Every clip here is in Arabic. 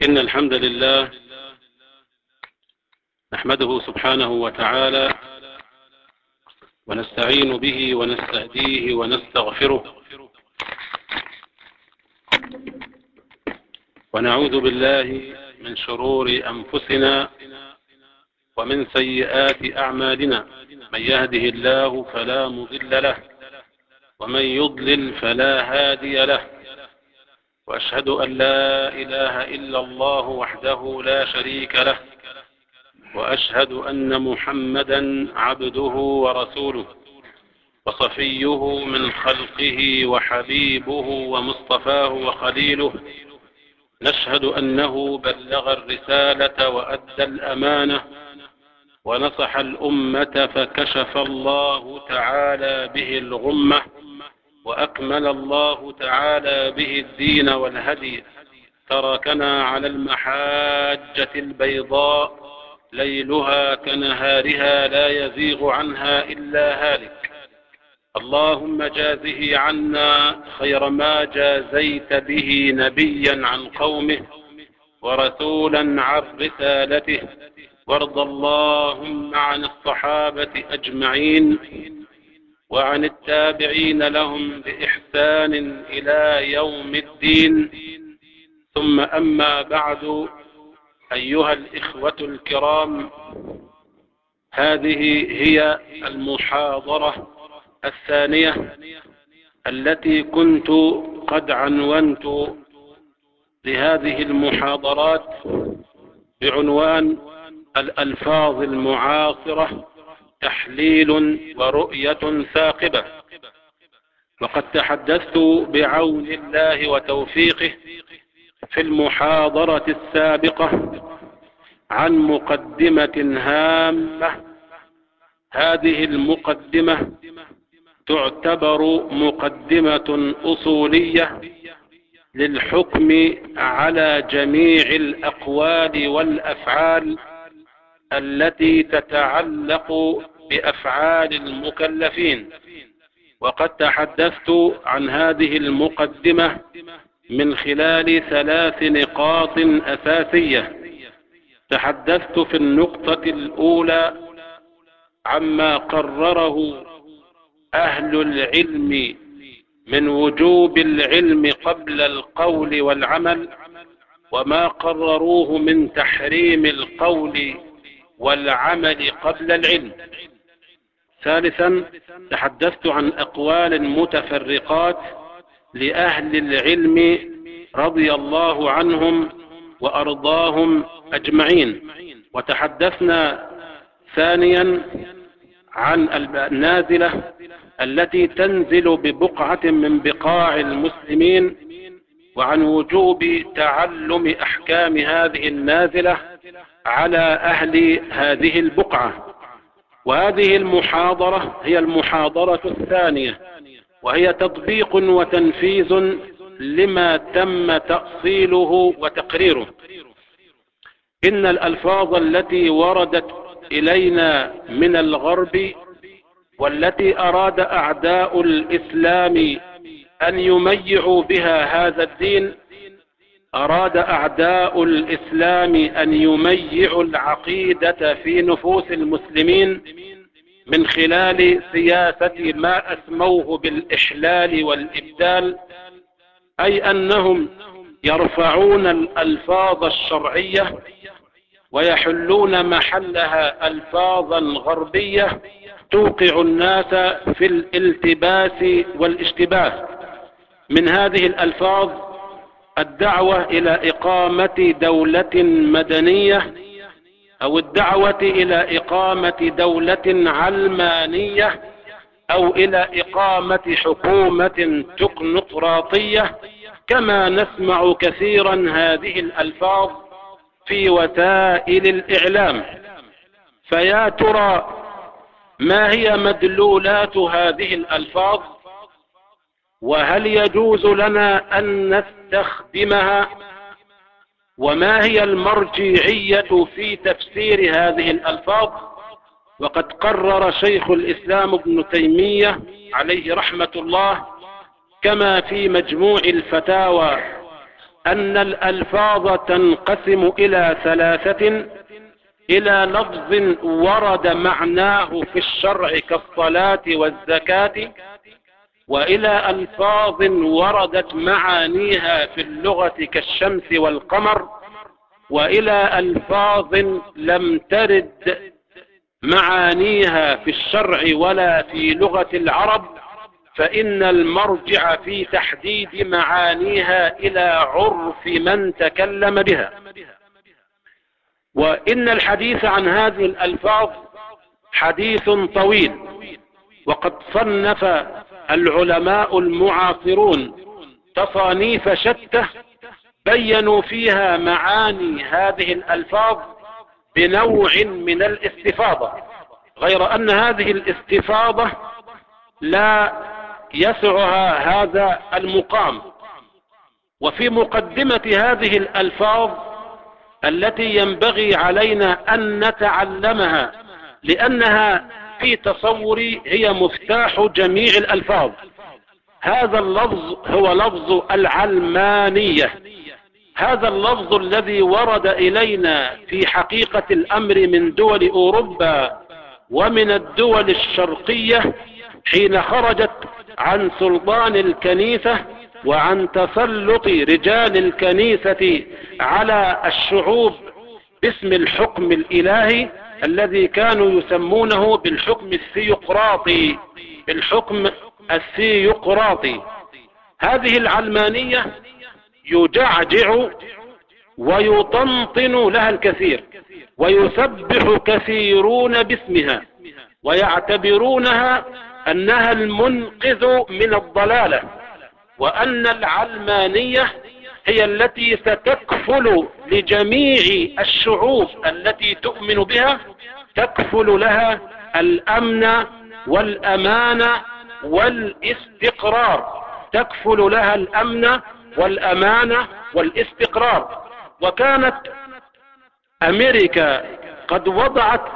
إن الحمد لله نحمده سبحانه وتعالى ونستعين به ونستهديه ونستغفره ونعوذ بالله من شرور أنفسنا ومن سيئات أعمالنا. من يهده الله فلا مضل له ومن يضلل فلا هادي له، وأشهد أن لا إله إلا الله وحده لا شريك له، وأشهد أن محمدا عبده ورسوله وصفيه من خلقه وحبيبه ومصطفاه وخليله. نشهد أنه بلغ الرسالة وأدى الأمانة ونصح الأمة فكشف الله تعالى به الغمة، وأكمل الله تعالى به الدين والهدي. تركنا على المحاجة البيضاء ليلها كنهارها لا يزيغ عنها إلا هالك. اللهم جازه عنا خير ما جازيت به نبيا عن قومه ورسولا عن رسالته، وارض اللهم عن الصحابة أجمعين وعن التابعين لهم بإحسان إلى يوم الدين. ثم أما بعد، أيها الإخوة الكرام، هذه هي المحاضرة الثانية التي كنت قد عنونت لهذه المحاضرات بعنوان الألفاظ المعاصرة تحليل ورؤية ثاقبة. وقد تحدثت بعون الله وتوفيقه في المحاضرة السابقة عن مقدمة هامة. هذه المقدمة تعتبر مقدمة أصولية للحكم على جميع الأقوال والأفعال التي تتعلق بأفعال المكلفين. وقد تحدثت عن هذه المقدمة من خلال 3 نقاط أساسية. تحدثت في النقطة الأولى عما قرره أهل العلم من وجوب العلم قبل القول والعمل، وما قرروه من تحريم القول والعمل قبل العلم. ثالثا، تحدثت عن أقوال متفرقات لأهل العلم رضي الله عنهم وأرضاهم أجمعين. وتحدثنا ثانيا عن النازلة التي تنزل ببقعة من بقاع المسلمين، وعن وجوب تعلم أحكام هذه النازلة على أهل هذه البقعة. وهذه المحاضرة هي المحاضرة الثانية، وهي تطبيق وتنفيذ لما تم تأصيله وتقريره. إن الألفاظ التي وردت إلينا من الغرب والتي أراد أعداء الإسلام أن يميعوا بها هذا الدين، أراد أعداء الإسلام أن يميعوا العقيدة في نفوس المسلمين من خلال سياسة ما أسموه بالإحلال والإبدال، أي أنهم يرفعون الألفاظ الشرعية ويحلون محلها ألفاظا غربية توقع الناس في الالتباس والاشتباه. من هذه الألفاظ الدعوة إلى إقامة دولة مدنية، أو الدعوة إلى إقامة دولة علمانية، أو إلى إقامة حكومة تكنقراطية، كما نسمع كثيرا هذه الألفاظ في وسائل الإعلام. فيا ترى ما هي مدلولات هذه الألفاظ؟ وهل يجوز لنا أن نستخدمها؟ وما هي المرجعية في تفسير هذه الألفاظ؟ وقد قرر شيخ الإسلام ابن تيمية عليه رحمة الله كما في مجموع الفتاوى أن الألفاظ تنقسم إلى ثلاثة: إلى لفظ ورد معناه في الشرع كالصلاة والزكاة، وإلى ألفاظ وردت معانيها في اللغة كالشمس والقمر، وإلى ألفاظ لم ترد معانيها في الشرع ولا في لغة العرب، فإن المرجع في تحديد معانيها إلى عرف من تكلم بها. وإن الحديث عن هذه الألفاظ حديث طويل، وقد صنف العلماء المعاصرون تصانيف شتى بينوا فيها معاني هذه الألفاظ بنوع من الاستفاضة، غير أن هذه الاستفاضة لا يسعها هذا المقام. وفي مقدمة هذه الألفاظ التي ينبغي علينا أن نتعلمها، لأنها في تصوري هي مفتاح جميع الألفاظ، هذا اللفظ هو لفظ العلمانية. هذا اللفظ الذي ورد إلينا في حقيقة الأمر من دول أوروبا ومن الدول الشرقية حين خرجت عن سلطان الكنيسة وعن تسلط رجال الكنيسة على الشعوب باسم الحكم الإلهي الذي كانوا يسمونه بالحكم الثيوقراطي. هذه العلمانية يجعجع ويطنطن لها الكثير، ويسبح كثيرون باسمها، ويعتبرونها أنها المنقذ من الضلالة، وأن العلمانية هي التي ستكفل لجميع الشعوب التي تؤمن بها، تكفل لها الأمن والأمان والاستقرار، تكفل لها الأمن والأمان والاستقرار. وكانت أمريكا قد وضعت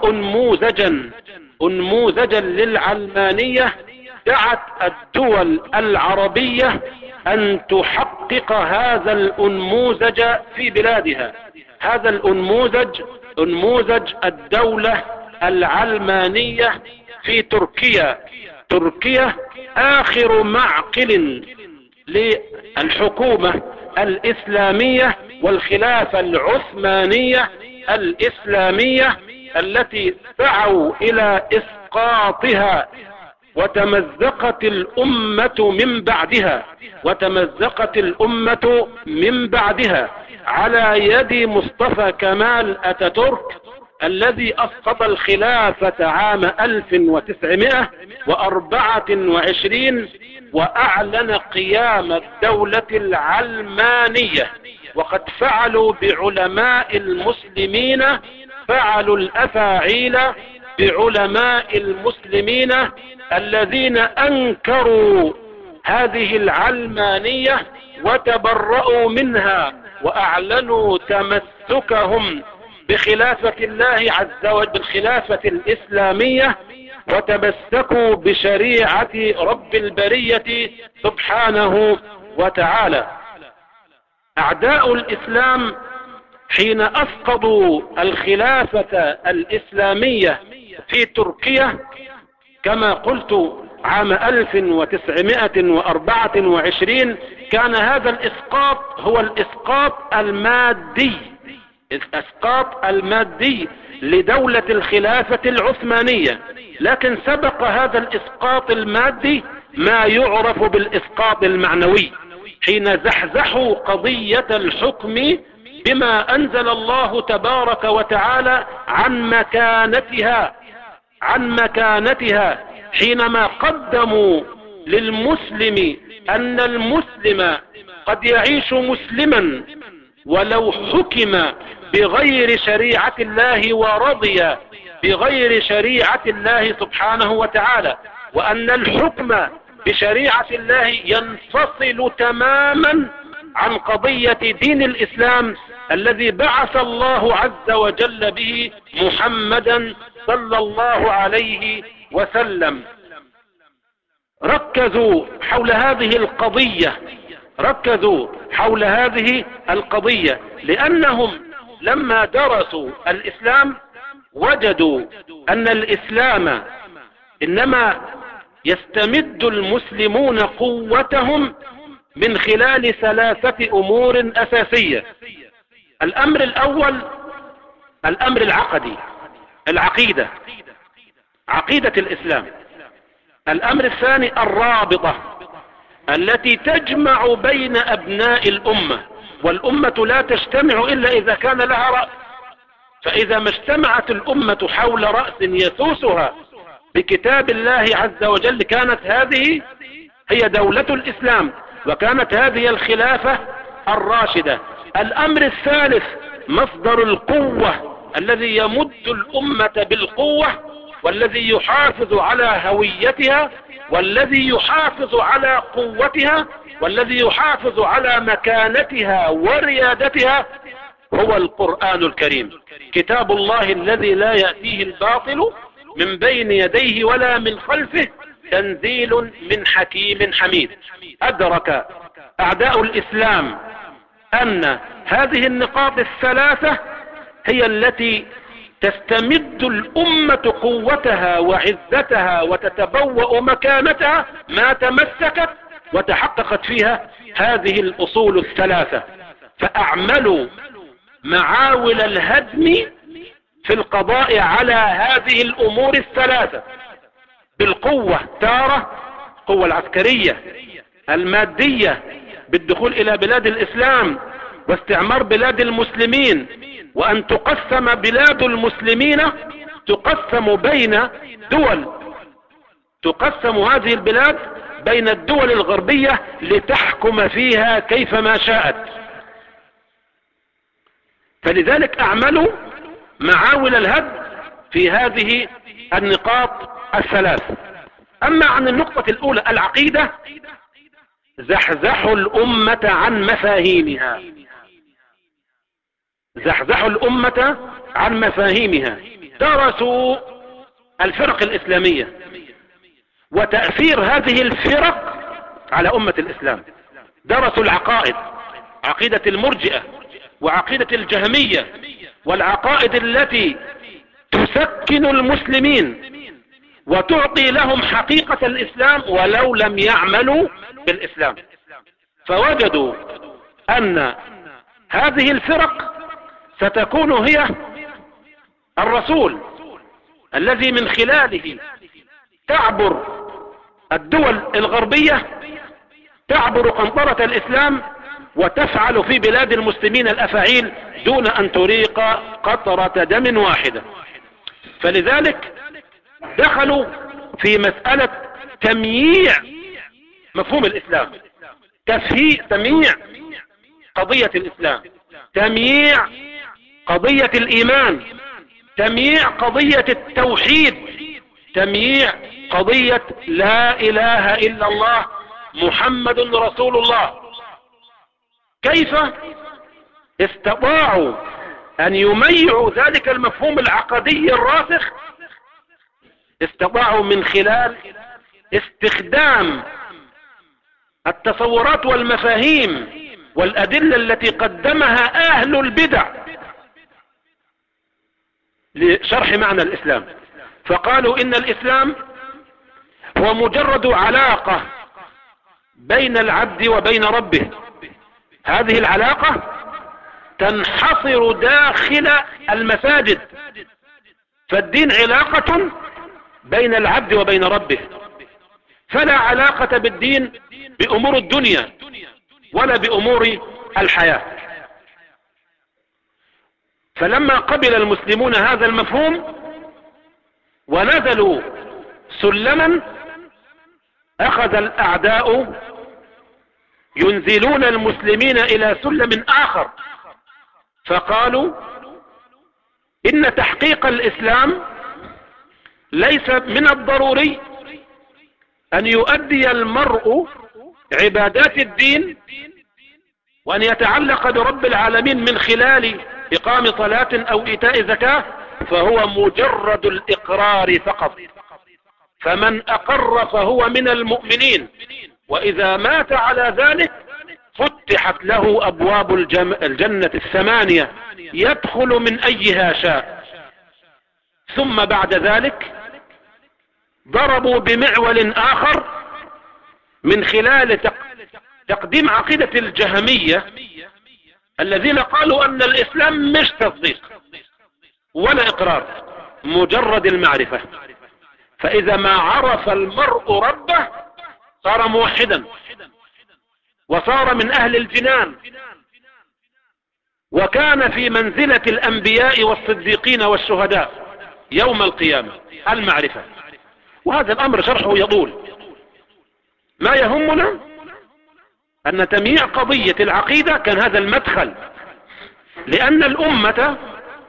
أنموذجا للعلمانية، دعت الدول العربية أن تحقق هذا الأنموذج في بلادها. هذا الأنموذج أنموذج الدولة العلمانية في تركيا. تركيا آخر معقل للحكومة الإسلامية والخلافة العثمانية الإسلامية التي سعوا إلى إسقاطها، وتمزقت الأمة من بعدها على يد مصطفى كمال أتاتورك الذي أسقط الخلافة عام 1924 وأعلن قيام الدولة العلمانية. وقد فعلوا بعلماء المسلمين، فعلوا الأفاعيل بعلماء المسلمين الذين أنكروا هذه العلمانية وتبرؤوا منها، وأعلنوا تمسكهم بخلافة الله عز وجل، بالخلافة الإسلامية، وتمسكوا بشريعة رب البرية سبحانه وتعالى. أعداء الإسلام حين أسقطوا الخلافة الإسلامية في تركيا كما قلت عام 1924، كان هذا الإسقاط هو الإسقاط المادي لدولة الخلافة العثمانية، لكن سبق هذا الإسقاط المادي ما يعرف بالإسقاط المعنوي، حين زحزحوا قضية الحكم بما أنزل الله تبارك وتعالى عن مكانتها، حينما قدموا للمسلم أن المسلم قد يعيش مسلما ولو حكم بغير شريعة الله ورضي بغير شريعة الله سبحانه وتعالى، وأن الحكم بشريعة الله ينفصل تماما عن قضية دين الإسلام الذي بعث الله عز وجل به محمدا صلى الله عليه وسلم. ركزوا حول هذه القضية ركزوا حول هذه القضية، لأنهم لما درسوا الإسلام وجدوا أن الإسلام إنما يستمد المسلمون قوتهم من خلال ثلاثة أمور أساسية. الأمر الأول الأمر العقدي، العقيدة، عقيدة الإسلام. الأمر الثاني الرابطة التي تجمع بين أبناء الأمة، والأمة لا تجتمع إلا إذا كان لها رأس، فإذا ما اجتمعت الأمة حول رأس يسوسها بكتاب الله عز وجل كانت هذه هي دولة الإسلام، وكانت هذه الخلافة الراشدة. الأمر الثالث مصدر القوة الذي يمد الأمة بالقوة، والذي يحافظ على هويتها، والذي يحافظ على قوتها، والذي يحافظ على مكانتها وريادتها، هو القرآن الكريم، كتاب الله الذي لا يأتيه الباطل من بين يديه ولا من خلفه، تنزيل من حكيم حميد. أدرك أعداء الإسلام أن هذه النقاط الثلاثة هي التي تستمد الأمة قوتها وعزتها وتتبوأ مكانتها ما تمسكت وتحققت فيها هذه الأصول الثلاثة، فأعملوا معاول الهدم في القضاء على هذه الأمور الثلاثة بالقوة تارة، القوة العسكرية المادية بالدخول إلى بلاد الإسلام واستعمار بلاد المسلمين، وأن تقسم بلاد المسلمين، تقسم بين دول، تقسم هذه البلاد بين الدول الغربية لتحكم فيها كيفما شاءت. فلذلك أعملوا معاول الهدم في هذه النقاط الثلاث. أما عن النقطة الأولى العقيدة، زحزحوا الأمة عن مفاهيمها، زحزحوا الأمة عن مفاهيمها، درسوا الفرق الإسلامية وتأثير هذه الفرق على أمة الإسلام، درسوا العقائد، عقيدة المرجئة وعقيدة الجهمية، والعقائد التي تسكن المسلمين وتعطي لهم حقيقة الإسلام ولو لم يعملوا بالإسلام. فوجدوا أن هذه الفرق ستكون هي الرسول الذي من خلاله تعبر الدول الغربية، تعبر قنطرة الإسلام وتفعل في بلاد المسلمين الأفاعيل دون أن تريق قطرة دم واحدة. فلذلك دخلوا في مسألة تمييع مفهوم الإسلام، تمييع قضية الإسلام، تمييع قضية الإيمان، تمييع قضية التوحيد، تمييع قضية لا إله إلا الله محمد رسول الله. كيف استطاعوا أن يميعوا ذلك المفهوم العقدي الراسخ؟ استطاعوا من خلال استخدام التصورات والمفاهيم والأدلة التي قدمها أهل البدع لشرح معنى الإسلام. فقالوا إن الإسلام هو مجرد علاقة بين العبد وبين ربه، هذه العلاقة تنحصر داخل المساجد، فالدين علاقة بين العبد وبين ربه، فلا علاقة بالدين بأمور الدنيا ولا بأمور الحياة. فلما قبل المسلمون هذا المفهوم ونزلوا سلما، أخذ الأعداء ينزلون المسلمين إلى سلم آخر، فقالوا إن تحقيق الإسلام ليس من الضروري أن يؤدي المرء عبادات الدين وأن يتعلق برب العالمين من خلال إقام صلاة أو إيتاء زكاة، فهو مجرد الإقرار فقط، فمن أقر فهو من المؤمنين، وإذا مات على ذلك فتحت له أبواب الجنة الثمانية يدخل من أيها شاء. ثم بعد ذلك ضربوا بمعول آخر من خلال تقديم عقيدة الجهمية الذين قالوا أن الإسلام مش تصديق ولا إقرار، مجرد المعرفة. فإذا ما عرف المرء ربه صار موحدا وصار من أهل الجنان، وكان في منزلة الأنبياء والصديقين والشهداء يوم القيامة، المعرفة. وهذا الأمر شرحه يطول. ما يهمنا أن تمييع قضية العقيدة كان هذا المدخل، لأن الأمة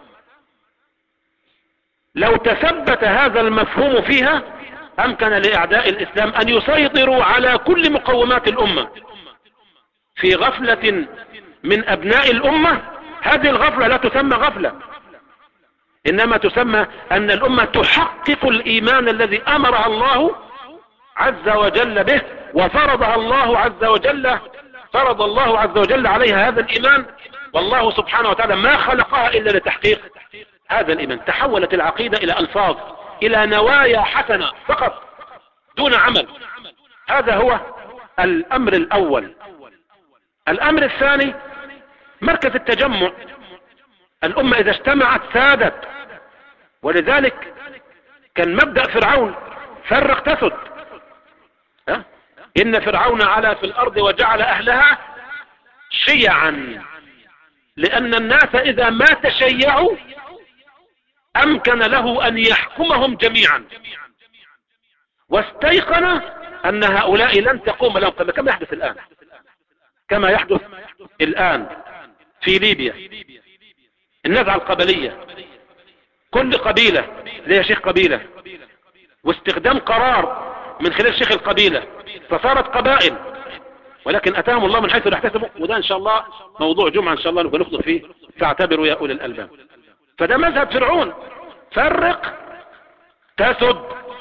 لو تثبت هذا المفهوم فيها أمكن لأعداء الإسلام أن يسيطروا على كل مقومات الأمة. في غفلة من أبناء الأمة، هذه الغفلة لا تسمى غفلة، إنما تسمى أن الأمة تحقق الإيمان الذي أمرها الله عز وجل به، وفرضها الله عز وجل، فرض الله عز وجل عليها هذا الإيمان. والله سبحانه وتعالى ما خلقها إلا لتحقيق هذا الإيمان. تحولت العقيدة إلى ألفاظ، إلى نوايا حسنة فقط دون عمل. هذا هو الأمر الأول. الأمر الثاني مركز التجمع. الأمة إذا اجتمعت سادت، ولذلك كان مبدأ فرعون فرق تسد. إن فرعون علا في الأرض وجعل أهلها شيعا، لأن الناس إذا ما تشيعوا أمكن له أن يحكمهم جميعا، واستيقن أن هؤلاء لن تقوم لهم قيامة، كما يحدث الآن، كما يحدث الآن في ليبيا. النزعة القبلية، كل قبيلة لها شيخ قبيلة، واستخدام قرار من خلال شيخ القبيلة، فصارت قبائل، ولكن أتاهم الله من حيث لا يحتسبوا. وده إن شاء الله موضوع جمعة إن شاء الله نبقى نخطب فيه، فاعتبروا يا أولي الألباب. فده مذهب فرعون، فرق تسد.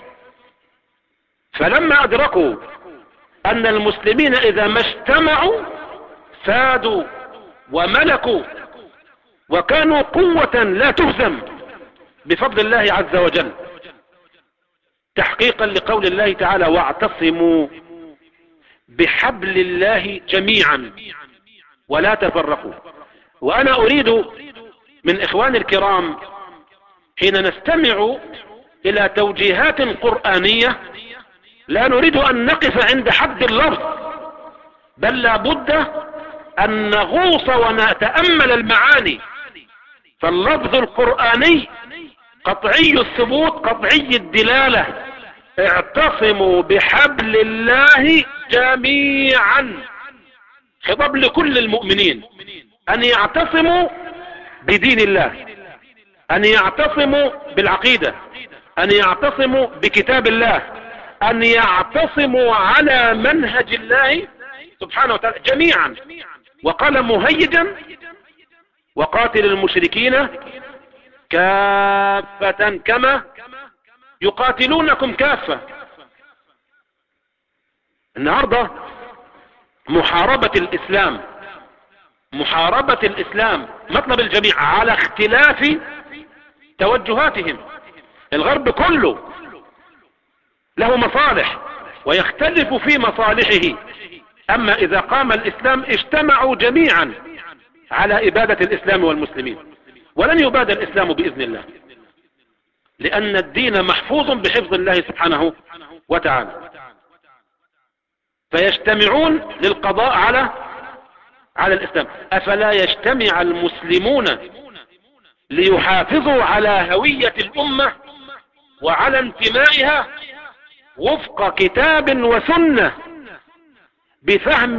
فلما أدركوا أن المسلمين إذا ما اجتمعوا سادوا وملكوا وكانوا قوة لا تهزم بفضل الله عز وجل، تحقيقا لقول الله تعالى: واعتصموا بحبل الله جميعا ولا تفرقوا. وأنا أريد من إخواني الكرام حين نستمع إلى توجيهات قرآنية لا نريد أن نقف عند حد اللفظ، بل لا بد أن نغوص ونتأمل المعاني. فاللفظ القرآني قطعي الثبوت قطعي الدلالة: اعتصموا بحبل الله جميعا. خطاب لكل المؤمنين أن يعتصموا بدين الله، أن يعتصموا بالعقيدة، أن يعتصموا بكتاب الله، أن يعتصموا على منهج الله سبحانه وتعالى جميعا. وقال مهيجا: وقاتل المشركين كافة كما يقاتلونكم كافة. النهاردة محاربة الإسلام، محاربة الإسلام مطلب الجميع على اختلاف توجهاتهم. الغرب كله له مصالح ويختلف في مصالحه، أما إذا قام الإسلام اجتمعوا جميعا على إبادة الإسلام والمسلمين، ولن يباد الإسلام بإذن الله، لأن الدين محفوظ بحفظ الله سبحانه وتعالى. فيجتمعون للقضاء على الإسلام. أفلا يجتمع المسلمون ليحافظوا على هوية الأمة وعلى انتمائها وفق كتاب وسنة بفهم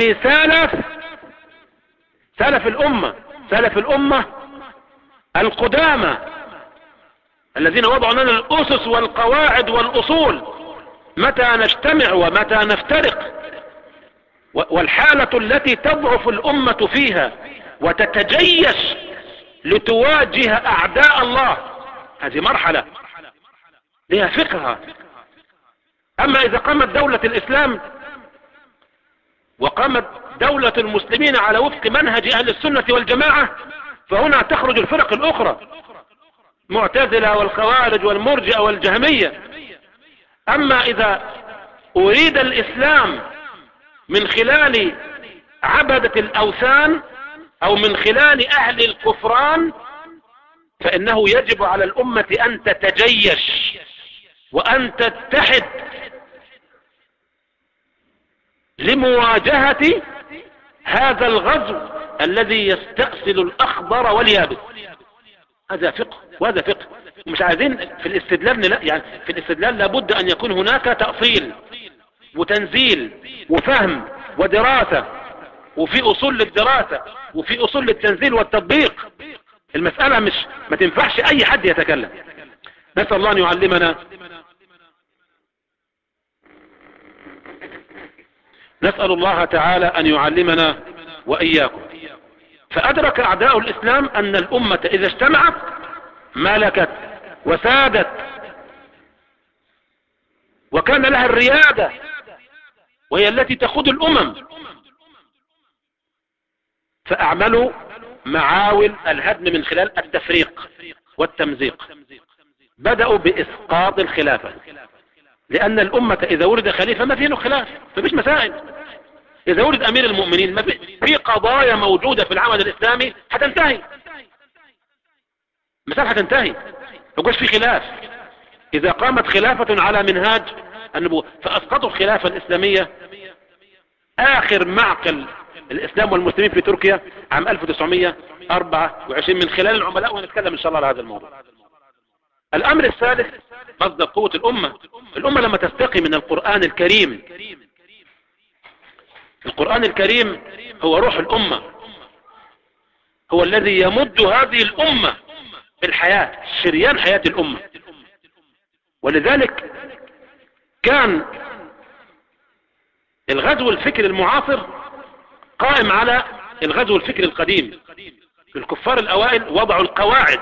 سلف الأمة القدامى الذين وضعوا لنا الأسس والقواعد والأصول، متى نجتمع ومتى نفترق، والحالة التي تضعف الأمة فيها وتتجيش لتواجه أعداء الله، هذه مرحلة لها فقهها. أما إذا قامت دولة الإسلام وقامت دولة المسلمين على وفق منهج أهل السنة والجماعة، فهنا تخرج الفرق الأخرى، معتزلة والخوارج والمرجئة والجهمية. أما إذا أريد الإسلام من خلال عبدة الأوثان أو من خلال أهل الكفران، فإنه يجب على الأمة أن تتجيش وأن تتحد لمواجهة هذا الغزو الذي يستأصل الأخضر واليابس. هذا فقه وهذا فقه. مش عايزين في الاستدلال، لا يعني في الاستدلال لابد أن يكون هناك تأصيل وتنزيل وفهم ودراسة، وفي أصول للدراسة وفي أصول للتنزيل والتطبيق. المسألة مش ما تنفعش أي حد يتكلم. نسأل الله أن يعلمنا، نسأل الله تعالى أن يعلمنا وإياكم. فأدرك أعداء الإسلام أن الأمة إذا اجتمعت ملكت وسادت وكان لها الريادة، وهي التي تقود الأمم. فأعملوا معاول الهدم من خلال التفريق والتمزيق. بدأوا بإسقاط الخلافة، لأن الأمة إذا ورد خليفة ما فيه خلاف، ما فيش مسائل. إذا ورد أمير المؤمنين ما في قضايا موجودة في العمل الإسلامي هتنتهي، مسألة هتنتهي، ما يبقاش في خلاف. إذا قامت خلافة على منهاج النبوة، فأسقطوا الخلافة الإسلامية. آخر معقل الإسلام والمسلمين في تركيا عام 1924 من خلال العملاء، ونتكلم إن شاء الله على هذا الموضوع. الأمر الثالث مصدر قوة الأمة. الأمة لما تستقي من القرآن الكريم، القرآن الكريم هو روح الأمة، هو الذي يمد هذه الأمة بالحياة، شريان حياة الأمة. ولذلك كان الغزو الفكري المعاصر قائم على الغزو الفكري القديم. الكفار الأوائل وضعوا القواعد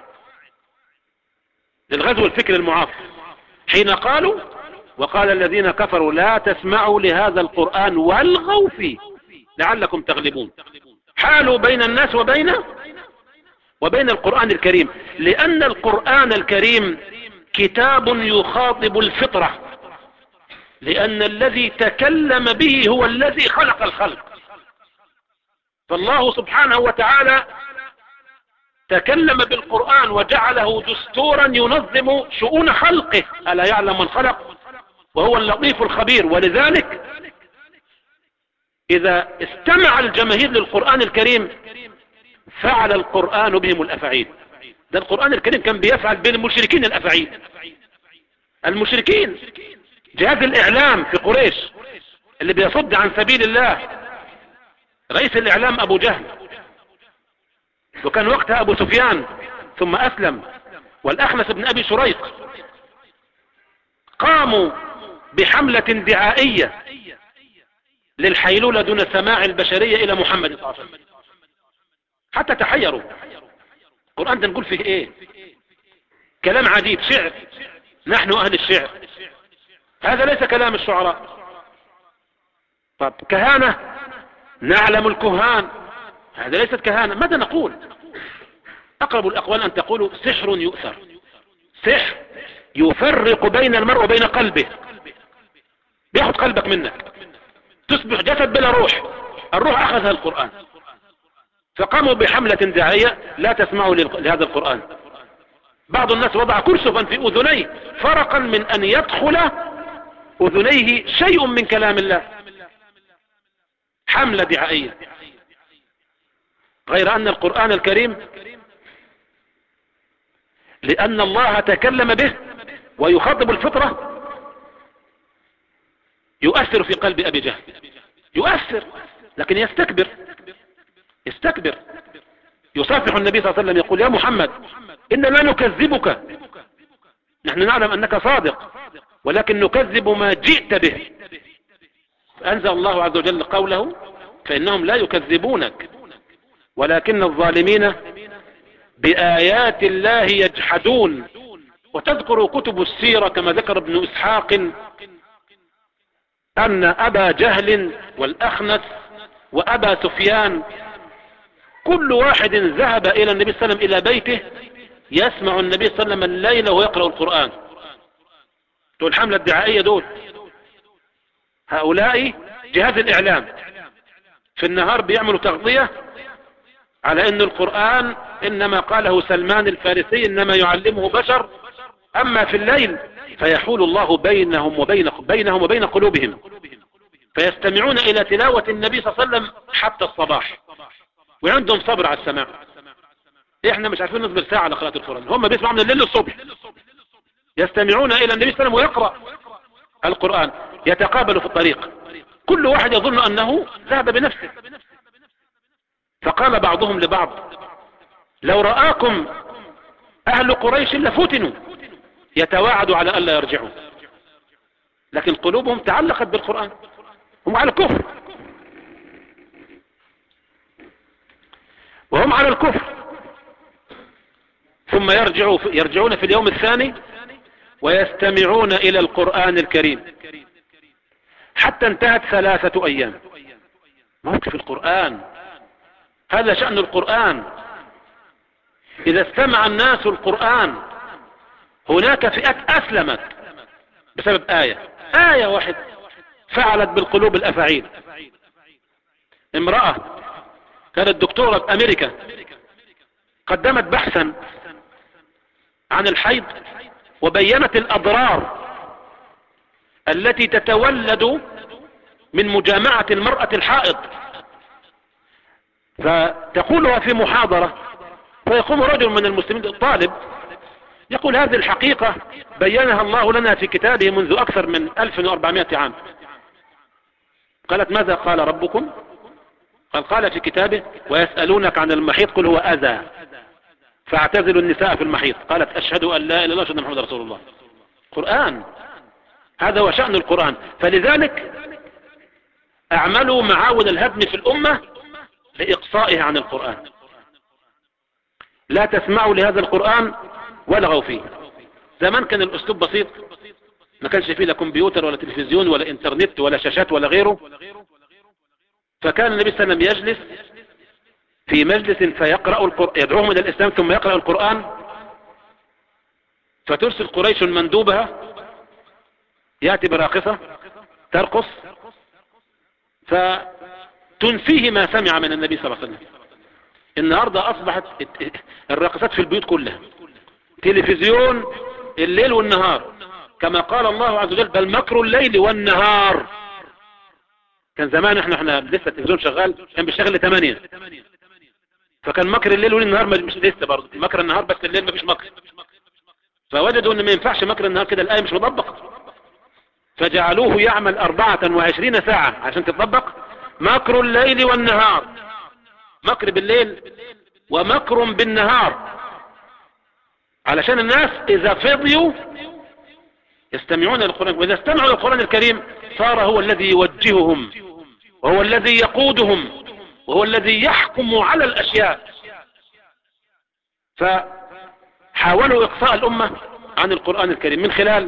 للغزو الفكري المعاصر حين قالوا: وقال الذين كفروا لا تسمعوا لهذا القرآن والغوا فيه لعلكم تغلبون. حالوا بين الناس وبين القرآن الكريم، لأن القرآن الكريم كتاب يخاطب الفطرة، لأن الذي تكلم به هو الذي خلق الخلق. فالله سبحانه وتعالى تكلم بالقرآن وجعله دستورا ينظم شؤون خلقه. ألا يعلم من خلق وهو اللطيف الخبير. ولذلك إذا استمع الجماهير للقرآن الكريم فعل القرآن بهم الأفعيل. ده القرآن الكريم كان بيفعل بين المشركين الأفعيل. المشركين، جهاز الإعلام في قريش اللي بيصد عن سبيل الله، رئيس الإعلام أبو جهل، وكان وقتها أبو سفيان ثم أسلم، والأخنس بن أبي شريق، قاموا بحملة دعائية للحيلولة دون سماع البشرية إلى محمد صلى الله عليه وسلم، حتى تحيروا. القرآن ده نقول فيه إيه؟ كلام عجيب، شعر، نحن أهل الشعر، هذا ليس كلام الشعراء. طب كهانة، نعلم الكهان، هذا ليست كهانة. ماذا نقول؟ أقرب الأقوال أن تقولوا سحر يؤثر، سحر يفرق بين المرء وبين قلبه، بياخد قلبك منك، تصبح جسد بلا روح. الروح أخذها القرآن. فقاموا بحملة دعائية لا تسمعوا لهذا القرآن. بعض الناس وضع كرسفا في أذنيه فرقا من أن يدخل أذنيه شيء من كلام الله. حملة دعائية. غير أن القرآن الكريم لأن الله تكلم به ويخاطب الفطرة يؤثر في قلب أبي جهل، يؤثر، لكن يستكبر، يستكبر. يصافح النبي صلى الله عليه وسلم يقول: يا محمد إننا لا نكذبك، نحن نعلم أنك صادق، ولكن نكذب ما جئت به. فأنزل الله عز وجل قوله: فإنهم لا يكذبونك ولكن الظالمين بآيات الله يجحدون. وتذكر كتب السيرة كما ذكر ابن إسحاق أن أبا جهل والأخنس وأبا سفيان كل واحد ذهب إلى النبي صلى الله عليه وسلم إلى بيته يسمع النبي صلى الله عليه وسلم الليل وهو يقرأ القرآن. دول الحملة الدعائية دول، هؤلاء جهاز الإعلام في النهار بيعملوا تغطية على أن القرآن إنما قاله سلمان الفارسي إنما يعلمه بشر، أما في الليل فيحول الله بينهم وبين قلوبهم، فيستمعون إلى تلاوة النبي صلى الله عليه وسلم حتى الصباح، وعندهم صبر على السماع. احنا مش عارفين نصبر ساعة على قراءة القرآن، هم بيسمعوا من الليل للصبح، يستمعون إلى النبي صلى الله عليه وسلم ويقرأ القرآن، يتقابلوا في الطريق، كل واحد يظن أنه ذهب بنفسه. فقال بعضهم لبعض: لو رآكم أهل قريش لفتنوا، يتواعدوا على ألا يرجعوا، لكن قلوبهم تعلقت بالقرآن، هم على الكفر، وهم على الكفر. ثم يرجعون في اليوم الثاني ويستمعون إلى القرآن الكريم حتى انتهت 3 أيام. موقف القرآن، هذا شأن القرآن. إذا استمع الناس القرآن، هناك فئات أسلمت بسبب آية واحدة فعلت بالقلوب الأفاعيل. امرأة كانت دكتورة في أمريكا قدمت بحثا عن الحيض وبينت الأضرار التي تتولد من مجامعة المرأة الحائض، فتقولها في محاضرة، فيقوم رجل من المسلمين الطالب يقول: هذه الحقيقة بينها الله لنا في كتابه منذ أكثر من 1400 عام. قالت: ماذا قال ربكم؟ قال في كتابه: ويسألونك عن المحيط قل هو أذى فاعتزلوا النساء في المحيط. قالت: أشهد أن لا إله إلا الله وأشهد أن محمدا رسول الله. قرآن، هذا هو شأن القرآن. فلذلك اعملوا معاول الهدم في الأمة لإقصائها عن القرآن. لا تسمعوا لهذا القرآن ولغوا فيه. زمان كان الأسلوب بسيط، ما كانش فيه لا كمبيوتر ولا تلفزيون ولا انترنت ولا شاشات ولا غيره، فكان النبي صلى الله عليه وسلم يجلس في مجلس فيقرأ القرآن، يدعوهم إلى الإسلام ثم يقرأ القرآن، فترسل قريش مندوبها يأتي براقصة ترقص فتنفيه ما سمع من النبي صلى الله عليه وسلم. النهاردة أصبحت الراقصات في البيوت كلها، تلفزيون الليل والنهار، كما قال الله عز وجل: بل مكر الليل والنهار. كان زمان احنا لسه التلفزيون شغال، كان بيشتغل ل8، فكان مكر الليل والنهار مش لسه، برضه مكر النهار بس الليل مفيش مكر. فوجدوا ان ما ينفعش مكر النهار كده، الآية مش مطبقة، فجعلوه يعمل 24 ساعة عشان تطبق. مكر الليل والنهار، مكر بالليل ومكر بالنهار، علشان الناس إذا فضيوا يستمعون للقرآن، وإذا استمعوا للقرآن الكريم صار هو الذي يوجههم، وهو الذي يقودهم، وهو الذي يحكم على الأشياء. فحاولوا إقصاء الأمة عن القرآن الكريم من خلال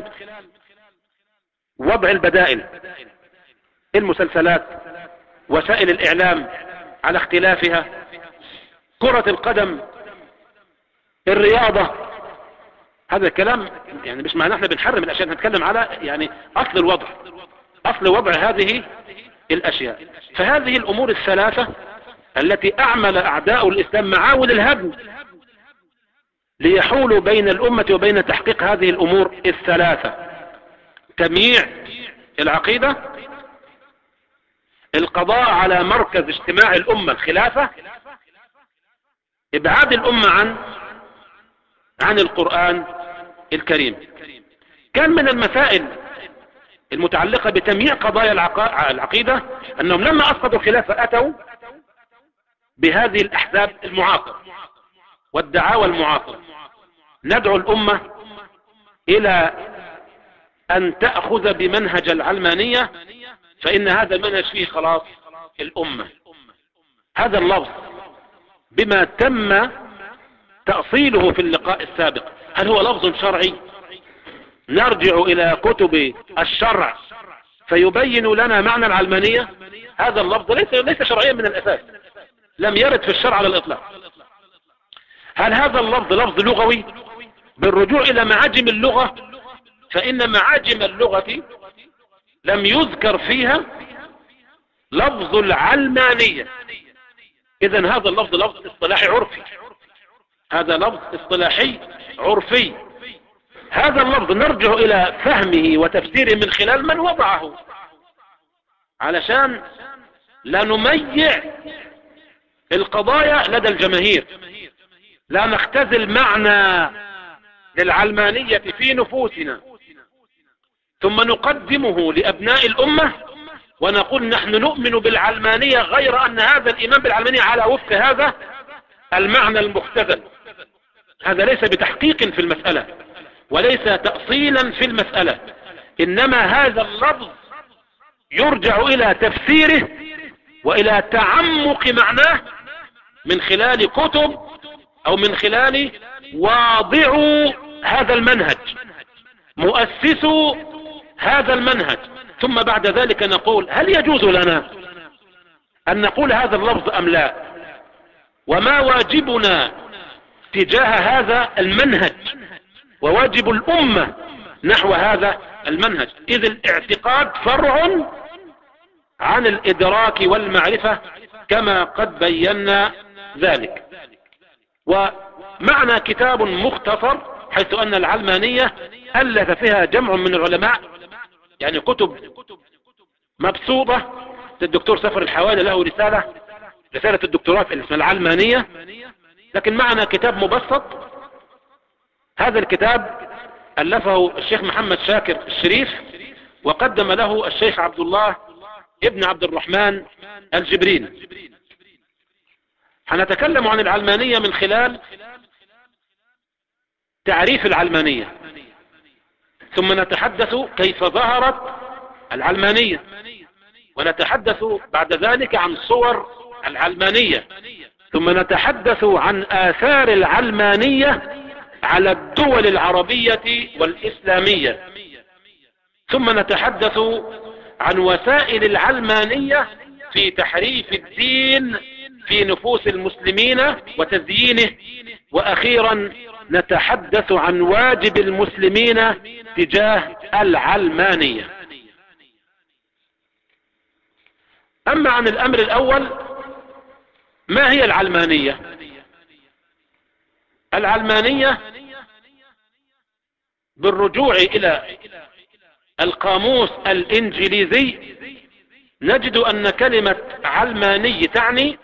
وضع البدائل، المسلسلات، وسائل الإعلام على اختلافها، كرة القدم، الرياضة. هذا الكلام يعني مش معناه احنا بنحرم الأشياء، نتكلم على يعني أصل وضع هذه الأشياء. فهذه الأمور الثلاثة التي أعمل أعداء الإسلام معاول الهدم ليحولوا بين الأمة وبين تحقيق هذه الأمور الثلاثة: تمييع العقيدة، القضاء على مركز اجتماع الأمة الخلافة، إبعاد الأمة عن القرآن الكريم. كان من المسائل المتعلقة بتمييع قضايا العقيدة أنهم لما أسقطوا الخلافة أتوا بهذه الأحزاب المعاصرة والدعاوى المعاصرة: ندعو الأمة إلى أن تأخذ بمنهج العلمانية، فإن هذا المنهج فيه خلاص الأمة. هذا اللفظ بما تم تأصيله في اللقاء السابق، هل هو لفظ شرعي؟ نرجع إلى كتب الشرع فيبين لنا معنى العلمانية. هذا اللفظ ليس شرعيا من الأساس، لم يرد في الشرع على الإطلاق. هل هذا اللفظ لفظ لغوي؟ بالرجوع إلى معاجم اللغة، فإن معاجم اللغة لم يذكر فيها لفظ العلمانية. إذن هذا اللفظ لفظ اصطلاحي عرفي، هذا لفظ اصطلاحي عرفي. هذا اللفظ نرجع إلى فهمه وتفسيره من خلال من وضعه، علشان لا نميع القضايا لدى الجماهير، لا نختزل معنى للعلمانية في نفوسنا ثم نقدمه لأبناء الأمة ونقول نحن نؤمن بالعلمانية، غير أن هذا الإيمان بالعلمانية على وفق هذا المعنى المختزل. هذا ليس بتحقيق في المسألة وليس تأصيلا في المسألة، إنما هذا اللفظ يرجع إلى تفسيره وإلى تعمق معناه من خلال كتب أو من خلال واضعوا هذا المنهج، مؤسسوا هذا المنهج. ثم بعد ذلك نقول هل يجوز لنا أن نقول هذا اللفظ أم لا، وما واجبنا تجاه هذا المنهج وواجب الأمة نحو هذا المنهج. إذ الاعتقاد فرع عن الإدراك والمعرفة كما قد بينا ذلك. ومعنى كتاب مختصر، حيث أن العلمانية ألف فيها جمع من العلماء، يعني كتب مبسوطة. الدكتور سفر الحوالي له رسالة الدكتوراه اللي اسمها العلمانية، لكن معنى كتاب مبسط. هذا الكتاب ألفه الشيخ محمد شاكر الشريف، وقدم له الشيخ عبد الله ابن عبد الرحمن الجبرين. هنتكلم عن العلمانية من خلال تعريف العلمانية، ثم نتحدث كيف ظهرت العلمانية، ونتحدث بعد ذلك عن صور العلمانية، ثم نتحدث عن آثار العلمانية على الدول العربية والإسلامية، ثم نتحدث عن وسائل العلمانية في تحريف الدين في نفوس المسلمين وتزيينه، وأخيرا نتحدث عن واجب المسلمين تجاه العلمانية. أما عن الأمر الأول، ما هي العلمانية؟ العلمانية بالرجوع إلى القاموس الإنجليزي نجد أن كلمة علماني تعني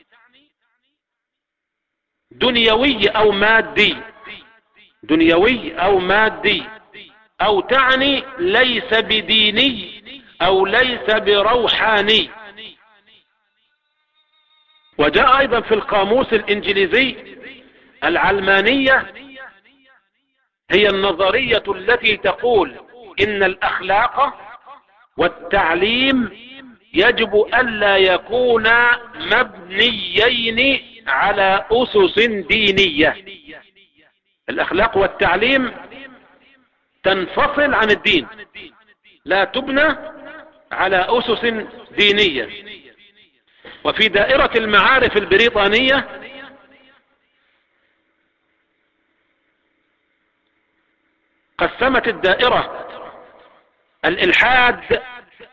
دنيوي أو مادي، دنيوي أو مادي، أو تعني ليس بديني أو ليس بروحاني. وجاء أيضا في القاموس الإنجليزي العلمانية هي النظرية التي تقول إن الأخلاق والتعليم يجب ألا يكونا مبنيين على أسس دينية. الأخلاق والتعليم تنفصل عن الدين، لا تبنى على أسس دينية. وفي دائرة المعارف البريطانية قسمت الدائرة الإلحاد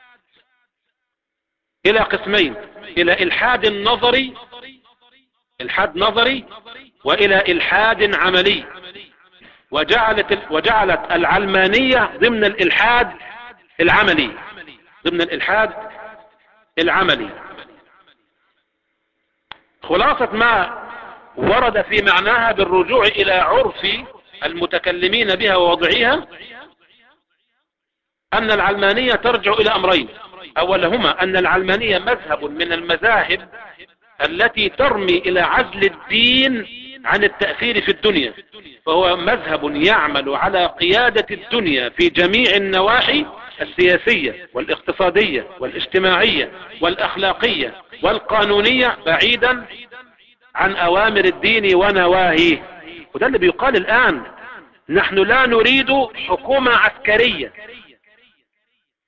إلى قسمين، إلى إلحاد نظري، إلحاد نظري، وإلى إلحاد عملي. وجعلت العلمانية ضمن الإلحاد العملي، ضمن الإلحاد العملي. خلاصة ما ورد في معناها بالرجوع إلى عرف المتكلمين بها ووضعها أن العلمانية ترجع إلى أمرين: أولهما أن العلمانية مذهب من المذاهب التي ترمي إلى عزل الدين عن التأثير في الدنيا، فهو مذهب يعمل على قيادة الدنيا في جميع النواحي السياسية والاقتصادية والاجتماعية والأخلاقية والقانونية، بعيدا عن أوامر الدين ونواهيه. وده اللي بيقال الآن، نحن لا نريد حكومة عسكرية،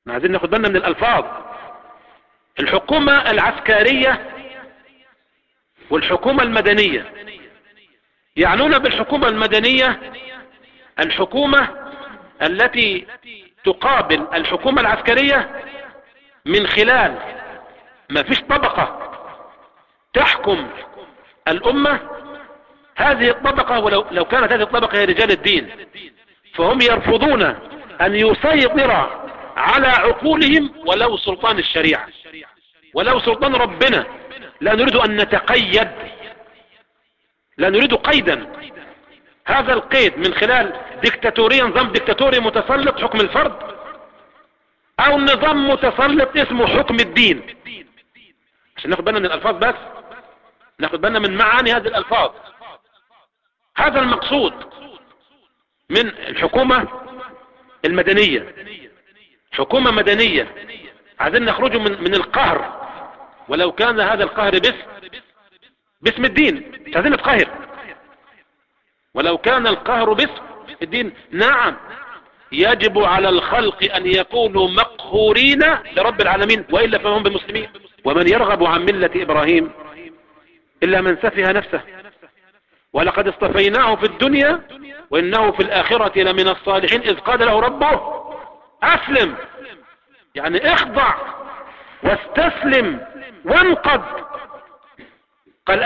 عايزين ناخد بالنا من الألفاظ. الحكومة العسكرية والحكومة المدنية. يعنون بالحكومة المدنية الحكومة التي تقابل الحكومة العسكرية من خلال ما فيش طبقة تحكم الأمة. هذه الطبقة ولو كانت هذه الطبقة هي رجال الدين، فهم يرفضون أن يسيطر على عقولهم ولو سلطان الشريعة ولو سلطان ربنا. لا نريد أن نتقيد، لا نريد قيدا. هذا القيد من خلال ديكتاتورية، نظام ديكتاتوري متسلط حكم الفرد، أو نظام متسلط اسمه حكم الدين. عشان ناخد بالنا من الألفاظ، بس ناخد بالنا من معاني هذه الألفاظ. هذا المقصود من الحكومة المدنية. حكومة مدنية عايزين نخرج من القهر، ولو كان هذا القهر باسم الدين. مش عايزين نتقهر ولو كان القهر باسم الدين. نعم، يجب على الخلق أن يكونوا مقهورين لرب العالمين، وإلا فهم بمسلمين. ومن يرغب عن ملة إبراهيم إلا من سفه نفسه ولقد اصطفيناه في الدنيا وإنه في الآخرة لمن الصالحين إذ قال له ربه أسلم، يعني اخضع واستسلم وانقض. قال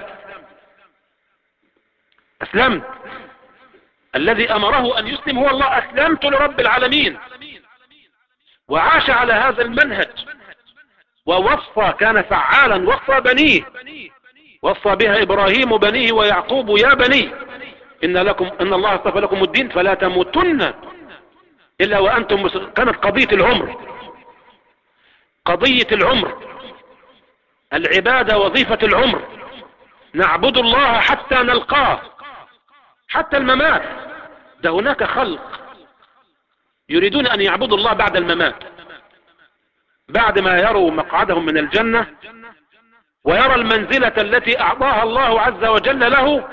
أسلمت. الذي أمره أن يسلم هو الله. أسلمت لرب العالمين، وعاش على هذا المنهج، ووصى، كان فعالا، وصى بنيه، وصى بها إبراهيم بنيه ويعقوب يا بني إن الله اصطفى لكم الدين فلا تموتن إلا وأنتم مسلمون. كانت قضية العمر، العبادة وظيفة العمر. نعبد الله حتى نلقاه، حتى الممات. ده هناك خلق يريدون أن يعبدوا الله بعد الممات، بعد ما يروا مقعدهم من الجنة ويرى المنزلة التي أعطاها الله عز وجل له،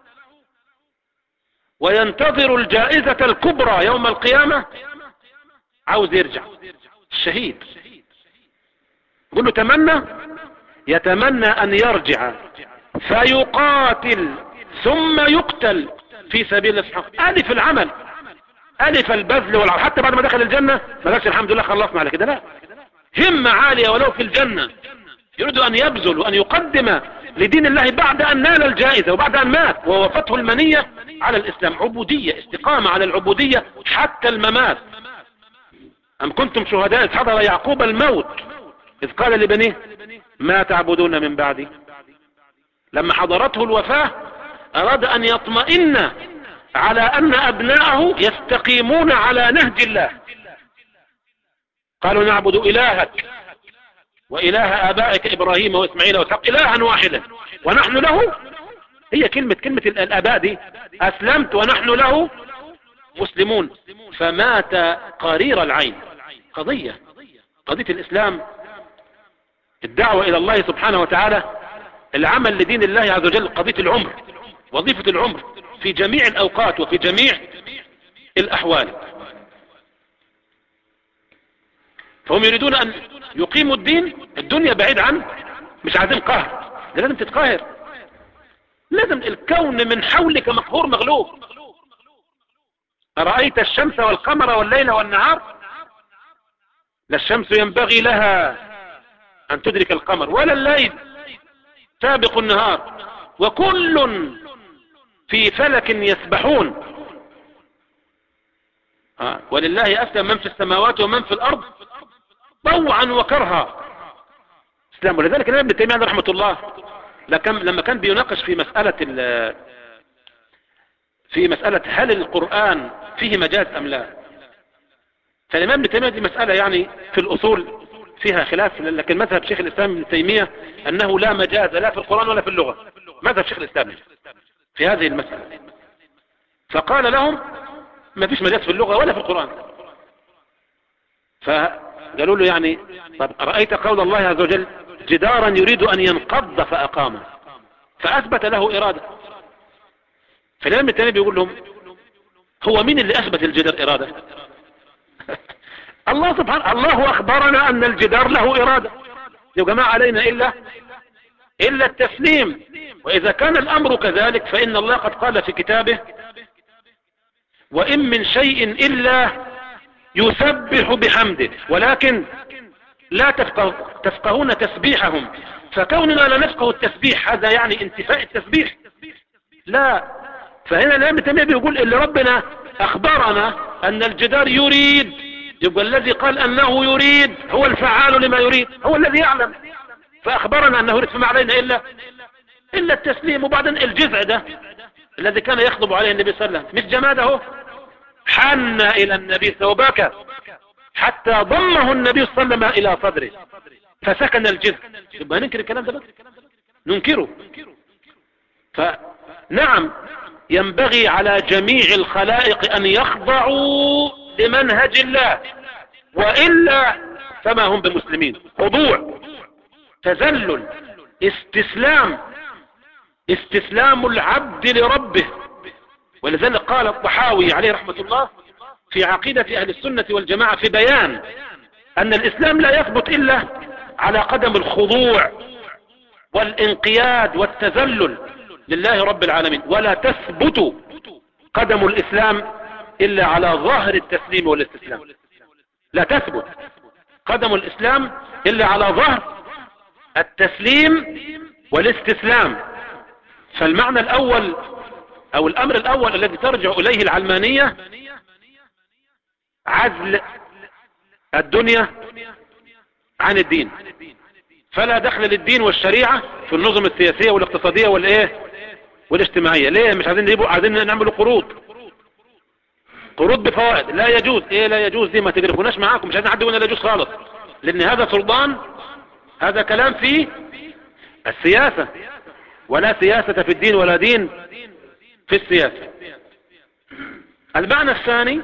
وينتظر الجائزة الكبرى يوم القيامة. عاوز يرجع الشهيد، يقول له يتمنى أن يرجع فيقاتل ثم يقتل في سبيل الله. ألف العمل، ألف البذل والعمل. حتى بعد ما دخل الجنة ما قالش الحمد لله خلصنا على كده، لا، همة عالية ولو في الجنة. يريد أن يبذل وأن يقدم لدين الله بعد أن نال الجائزة وبعد أن مات ووفته المنية على الإسلام. عبودية، استقامة على العبودية حتى الممات. أم كنتم شهداء إذ حضر يعقوب الموت إذ قال لبنيه ما تعبدون من بعدي. لما حضرته الوفاة أراد أن يطمئن على أن أبناءه يستقيمون على نهج الله. قالوا نعبد إلهك وإله آبائك إبراهيم وإسماعيل وإسحاق إلها واحدا ونحن له. هي كلمة الآباء دي، أسلمت ونحن له مسلمون. فمات قرير العين. قضية الإسلام، الدعوة إلى الله سبحانه وتعالى، العمل لدين الله عز وجل، قضية العمر، وظيفة العمر في جميع الأوقات وفي جميع الأحوال. فهم يريدون أن يقيموا الدنيا بعيد عنه. مش عايزين قهر، لازم تتقاهر، لازم الكون من حولك مقهور مغلوب. أرأيت الشمس والقمر والليل والنهار؟ لا الشمس ينبغي لها أن تدرك القمر ولا الليل سابق النهار، وكل في فلك يسبحون. ولله أسلم من في السماوات ومن في الأرض طوعا وكرها. اسلام. ولذلك الإمام ابن تيمية رحمة الله لما كان بيناقش في مسألة هل القرآن فيه مجاز أم لا، فالإمام ابن تيمية دي مسألة يعني في الأصول فيها خلاف، لكن مذهب شيخ الإسلام ابن تيمية أنه لا مجاز لا في القرآن ولا في اللغة. مذهب شيخ الإسلام في هذه المسألة. فقال لهم ما فيش مجاز في اللغة ولا في القرآن. فقالوا له يعني طب رأيت قول الله عز وجل جدارا يريد أن ينقض فأقامه، فأثبت له إرادة. فالإمام التاني بيقول لهم هو مين اللي أثبت الجدار إرادة؟ الله سبحانه الله اخبرنا ان الجدار له ارادة. يا جماعة علينا الا التسليم. واذا كان الامر كذلك فان الله قد قال في كتابه: وان من شيء الا يسبح بحمده ولكن لا تفقهون تسبيحهم. فكوننا لا نفقه التسبيح هذا يعني انتفاء التسبيح؟ لا. فهنا الإمام ابن تيمية بيقول اللي ربنا اخبرنا ان الجدار يريد، يبقى الذي قال انه يريد هو الفعال لما يريد، هو الذي يعلم، فاخبرنا انه يريد، فما علينا الا التسليم. وبعدين الجذع ده الذي كان يخطب عليه النبي صلى الله عليه وسلم مش جماده، حن الى النبي وبكى حتى ضمه النبي صلى الله عليه وسلم الى صدره فسكن الجذع. يبقى ننكر الكلام ده بقى؟ ننكره. فنعم ينبغي على جميع الخلائق ان يخضعوا لمنهج الله، وإلا فما هم بمسلمين. خضوع، تذلل، استسلام العبد لربه. ولذلك قال الطحاوي عليه رحمة الله في عقيدة أهل السنة والجماعة في بيان أن الإسلام لا يثبت إلا على قدم الخضوع والانقياد والتذلل لله رب العالمين، ولا تثبت قدم الإسلام إلا على ظاهر التسليم والاستسلام. لا تثبت قدم الإسلام إلا على ظهر التسليم والاستسلام. فالمعنى الأول أو الأمر الأول الذي ترجع إليه العلمانية عزل الدنيا عن الدين، فلا دخل للدين والشريعة في النظم السياسية والاقتصادية والاجتماعية. ليه؟ مش عايزين نعمل قروض بفوائد، لا يجوز. لا يجوز دي ما تجربوناش معاكم، مش عايزين عندنا لا يجوز خالص، لان هذا سلطان، هذا كلام في السياسة، ولا سياسة في الدين ولا دين في السياسة. المعنى الثاني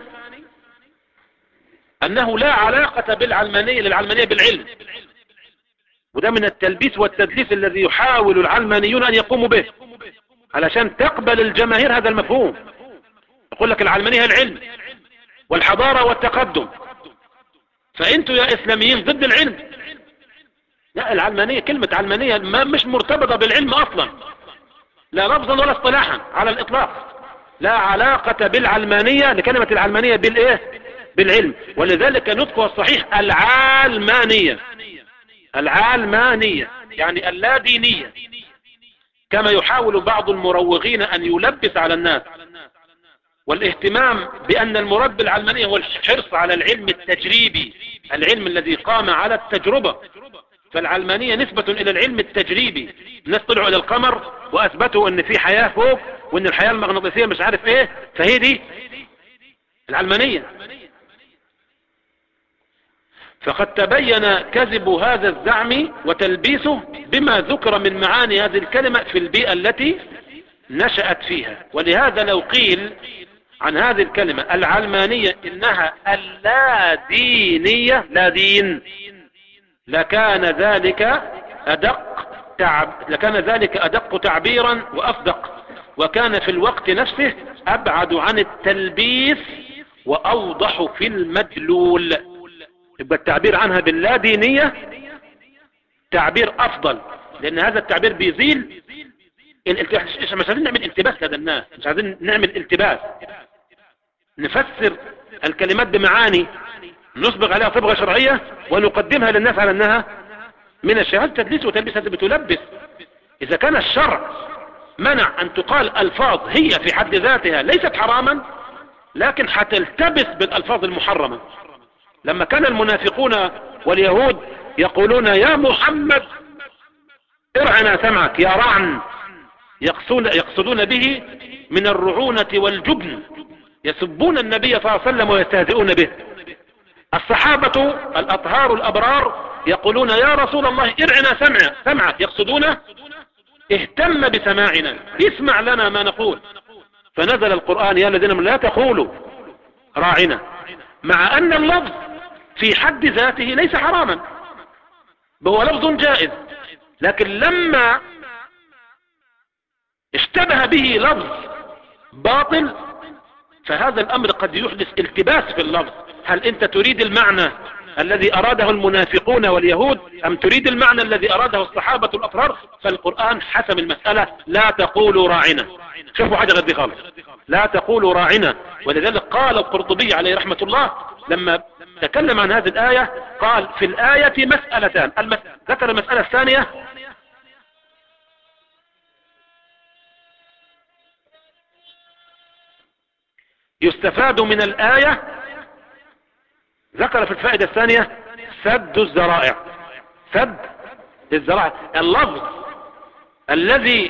انه لا علاقة للعلمانية بالعلم، وده من التلبيس والتدليس الذي يحاول العلمانيون ان يقوموا به علشان تقبل الجماهير هذا المفهوم. يقول لك العلمانية العلم والحضارة والتقدم، فانتوا يا اسلاميين ضد العلم. لا، العلمانية كلمة علمانية مش مرتبطة بالعلم اصلا، لا لفظا ولا اصطلاحا على الاطلاق. لا علاقة بالعلمانية لكلمة العلمانية بالعلم. ولذلك نطقها الصحيح العلمانية يعني اللا دينية، كما يحاول بعض المروغين ان يلبس على الناس. والاهتمام بان المراد بالعلمانية هو الحرص على العلم التجريبي، العلم الذي قام على التجربة. فالعلمانية نسبة الى العلم التجريبي. الناس طلعوا الى القمر واثبتوا ان في حياة فوق، وان الحياة المغناطيسية مش عارف ايه، فهي دي العلمانية. فقد تبين كذب هذا الزعم وتلبيسه بما ذكر من معاني هذه الكلمة في البيئة التي نشأت فيها. ولهذا لو قيل عن هذه الكلمة العلمانية انها اللا دينية، لا دين، لكان ذلك أدق تعبيرا وأصدق، وكان في الوقت نفسه أبعد عن التلبيس وأوضح في المدلول. يبقى التعبير عنها باللا دينية تعبير أفضل، لأن هذا التعبير بيزيل مش عايزين نعمل التباس لدى الناس، مش عايزين نعمل التباس، نفسر الكلمات بمعاني نصبغ عليها صبغة شرعية ونقدمها للناس على أنها من الشرع. تدليس وتلبيس هذا بتلبس. إذا كان الشرع منع أن تقال ألفاظ هي في حد ذاتها ليست حراما، لكن هتلتبس بالألفاظ المحرمة. لما كان المنافقون واليهود يقولون يا محمد ارعنا سمعك، يا رعن، يقصدون به من الرعونة والجبن، يسبون النبي صلى الله عليه وسلم ويستهزئون به. الصحابة الأطهار الأبرار يقولون يا رسول الله ارعنا سمعك، يقصدون اهتم بسماعنا، اسمع لنا ما نقول. فنزل القرآن يا الذين لا تقولوا راعنا، مع أن اللفظ في حد ذاته ليس حراما، هو لفظ جائز، لكن لما اشتبه به لفظ باطل فهذا الأمر قد يحدث التباس في اللفظ، هل انت تريد المعنى الذي اراده المنافقون واليهود ام تريد المعنى الذي اراده الصحابة الاطهار؟ فالقرآن حسم المسألة، لا تقولوا راعنا. شوفوا حاجة غير دي خالص، لا تقولوا راعنا. ولذلك قال القرطبي عليه رحمة الله لما تكلم عن هذه الآية قال في الآية مسألتان، ذكر المسألة الثانية يستفاد من الآية، ذكر في الفائدة الثانية سد الذرائع. سد الذرائع اللفظ الذي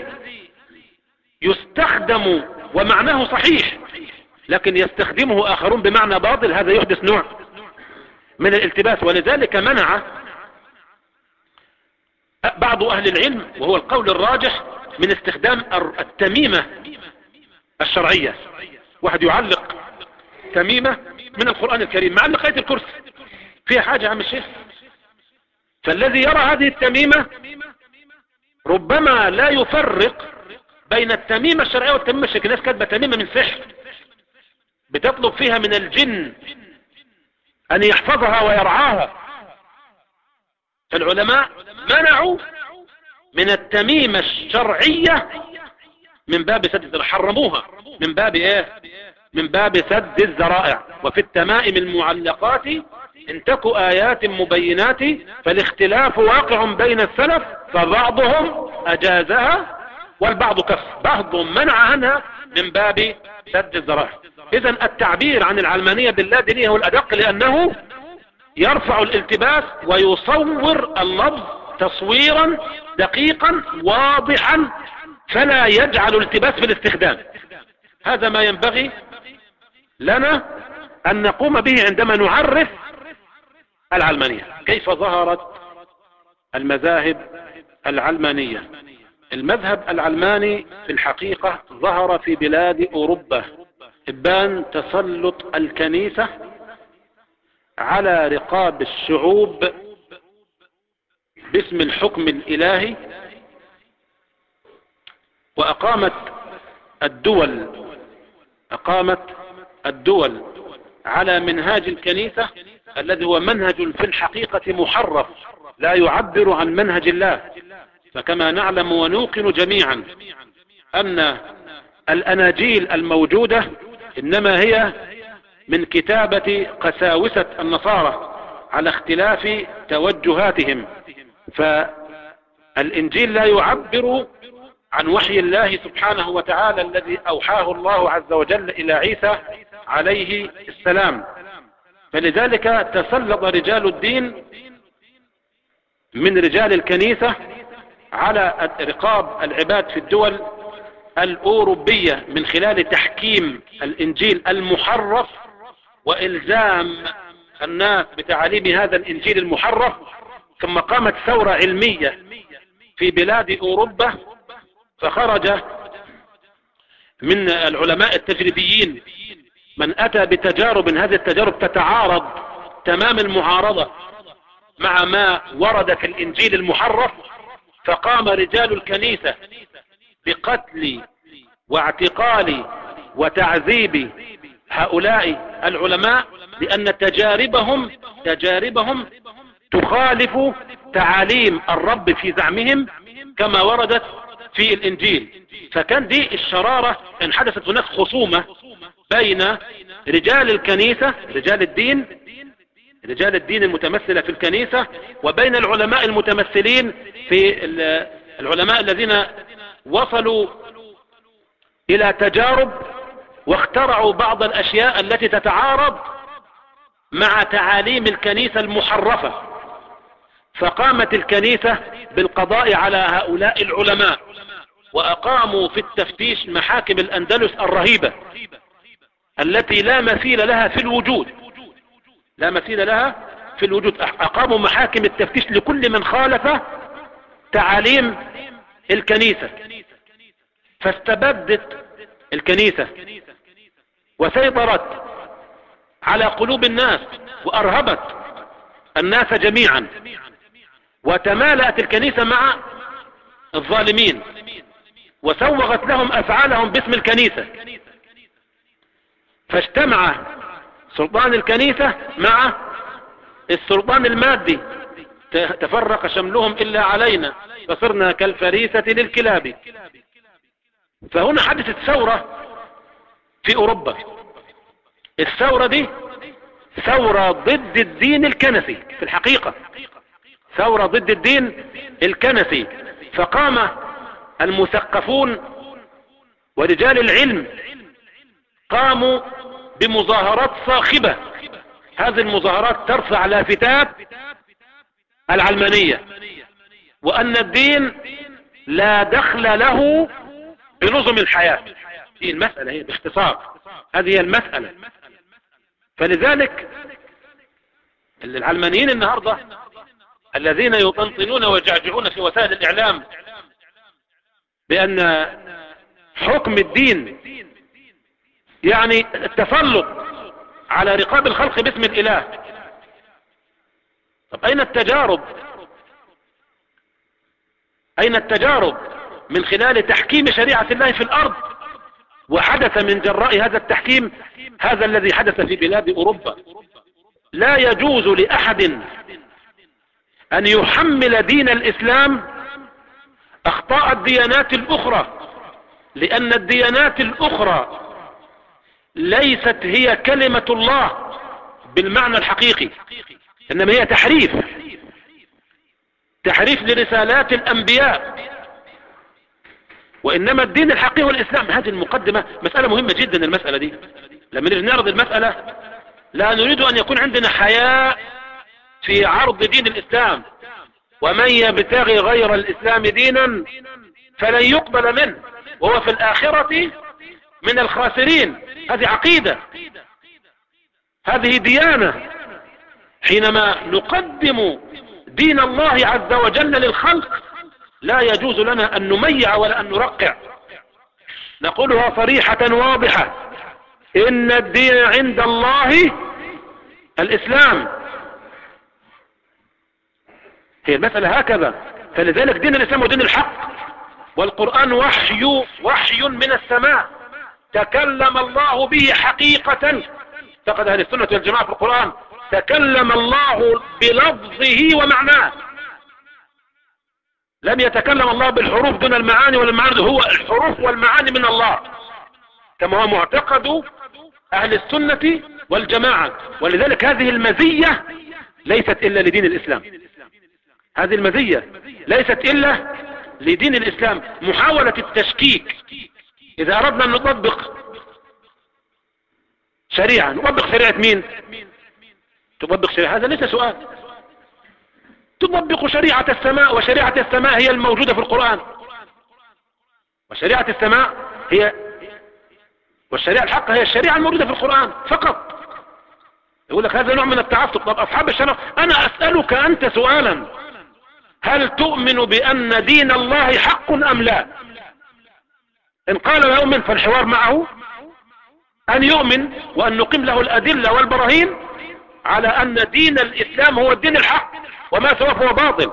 يستخدم ومعناه صحيح لكن يستخدمه آخرون بمعنى باطل، هذا يحدث نوع من الالتباس. ولذلك منع بعض أهل العلم وهو القول الراجح من استخدام التميمة الشرعية. واحد يعلق تميمة من القرآن الكريم، معلق آية الكرسي فيها حاجة يا عم الشيخ؟ فالذي يرى هذه التميمة ربما لا يفرق بين التميمة الشرعية والتميمة الشركية. الناس كاتبة تميمة من سحر بتطلب فيها من الجن أن يحفظها ويرعاها. فالعلماء منعوا من التميمة الشرعية من باب سد الذرائع، حرموها من باب ايه؟ من باب سد الذرائع. وفي التمائم المعلقات ان تك آيات مبينات فالاختلاف واقع بين السلف فبعضهم أجازها والبعض كف، بعضهم منع عنها من باب سد الذرائع. اذا التعبير عن العلمانية باللادينية هو الأدق، لأنه يرفع الالتباس ويصور اللفظ تصويرا دقيقا واضحا فلا يجعل التباس في الاستخدام. هذا ما ينبغي لنا أن نقوم به عندما نعرف العلمانية. كيف ظهرت المذاهب العلمانية؟ المذهب العلماني في الحقيقة ظهر في بلاد أوروبا إبان تسلط الكنيسة على رقاب الشعوب باسم الحكم الإلهي، وأقامت الدول على منهاج الكنيسة الذي هو منهج في الحقيقة محرف لا يعبر عن منهج الله. فكما نعلم ونوقن جميعا أن الأناجيل الموجودة إنما هي من كتابة قساوسة النصارى على اختلاف توجهاتهم، فالإنجيل لا يعبر عن وحي الله سبحانه وتعالى الذي أوحاه الله عز وجل إلى عيسى عليه السلام. فلذلك تسلط رجال الدين من رجال الكنيسة على رقاب العباد في الدول الأوروبية من خلال تحكيم الإنجيل المحرف وإلزام الناس بتعاليم هذا الإنجيل المحرف. ثم قامت ثورة علمية في بلاد أوروبا، فخرج من العلماء التجريبيين من أتى بتجارب، هذه التجارب تتعارض تمام المعارضة مع ما ورد في الإنجيل المحرف، فقام رجال الكنيسة بقتل واعتقال وتعذيب هؤلاء العلماء لأن تجاربهم تخالف تعاليم الرب في زعمهم كما وردت في الإنجيل. فكان دي الشرارة ان حدثت هناك خصومة بين رجال الكنيسة، رجال الدين المتمثلة في الكنيسة، وبين العلماء المتمثلين في العلماء الذين وصلوا إلى تجارب واخترعوا بعض الأشياء التي تتعارض مع تعاليم الكنيسة المحرفة. فقامت الكنيسة بالقضاء على هؤلاء العلماء، وأقاموا في التفتيش محاكم الأندلس الرهيبة التي لا مثيل لها في الوجود. أقاموا محاكم التفتيش لكل من خالف تعاليم الكنيسة. فاستبدت الكنيسة وسيطرت على قلوب الناس وأرهبت الناس جميعا، وتمالأت الكنيسة مع الظالمين وسوغت لهم أفعالهم باسم الكنيسة. فاجتمع سلطان الكنيسة مع السلطان المادي، تفرق شملهم إلا علينا فصرنا كالفريسة للكلاب. فهنا حدثت ثورة في أوروبا. الثورة دي ثورة ضد الدين الكنسي، في الحقيقة ثورة ضد الدين الكنسي. فقام المثقفون ورجال العلم قاموا بمظاهرات صاخبة. هذه المظاهرات ترفع لافتات العلمانية، وأن الدين لا دخل له بنظم الحياة. هي المسألة، هي باختصار هذه هي المسألة. فلذلك العلمانيين النهاردة الذين يطنطنون ويجعجعون في وسائل الإعلام بأن حكم الدين يعني التسلط على رقاب الخلق باسم الإله. طب أين التجارب؟ أين التجارب من خلال تحكيم شريعة الله في الأرض؟ وحدث من جراء هذا التحكيم هذا الذي حدث في بلاد أوروبا. لا يجوز لأحد أن يحمل دين الإسلام أخطاء الديانات الأخرى، لأن الديانات الأخرى ليست هي كلمة الله بالمعنى الحقيقي، إنما هي تحريف لرسالات الأنبياء. وإنما الدين الحقيقي هو الإسلام. هذه المقدمة مسألة مهمة جدا. المسألة دي لما نريد نعرض المسألة لا نريد أن يكون عندنا حياء في عرض دين الإسلام. ومن يبتغي غير الإسلام دينا فلن يقبل منه وهو في الآخرة من الخاسرين. هذه عقيدة، هذه ديانة. حينما نقدم دين الله عز وجل للخلق لا يجوز لنا أن نميع ولا أن نرقع، نقولها صريحة واضحة: إن الدين عند الله الإسلام. هي المسألة هكذا. فلذلك دين الإسلام هو دين الحق، والقرآن وحي من السماء تكلم الله به حقيقة. فقد أهل السنة والجماعة في القرآن تكلم الله بلفظه ومعناه، لم يتكلم الله بالحروف دون المعاني، ولا المعاني هو الحروف والمعاني من الله، كما هو معتقد أهل السنة والجماعة. ولذلك هذه المزية ليست إلا لدين الإسلام. هذه المزية ليست إلا لدين الإسلام. محاولة التشكيك، إذا أردنا أن نطبق شريعة، نطبق شريعة مين؟ تطبق شريعة، هذا ليس سؤال. تطبق شريعة السماء، وشريعة السماء هي الموجودة في القرآن، وشريعة السماء هي، والشريعة الحق هي الشريعة الموجودة في القرآن فقط. يقول لك هذا نوع من التعصب. طب أصحاب الشرف، أنا أسألك أنت سؤالا: هل تؤمن بأن دين الله حق أم لا؟ إن قال لا أؤمن فالحوار معه أن يؤمن، وأن نقيم له الأدلة والبراهين على أن دين الإسلام هو الدين الحق، وما سواه فهو باطل،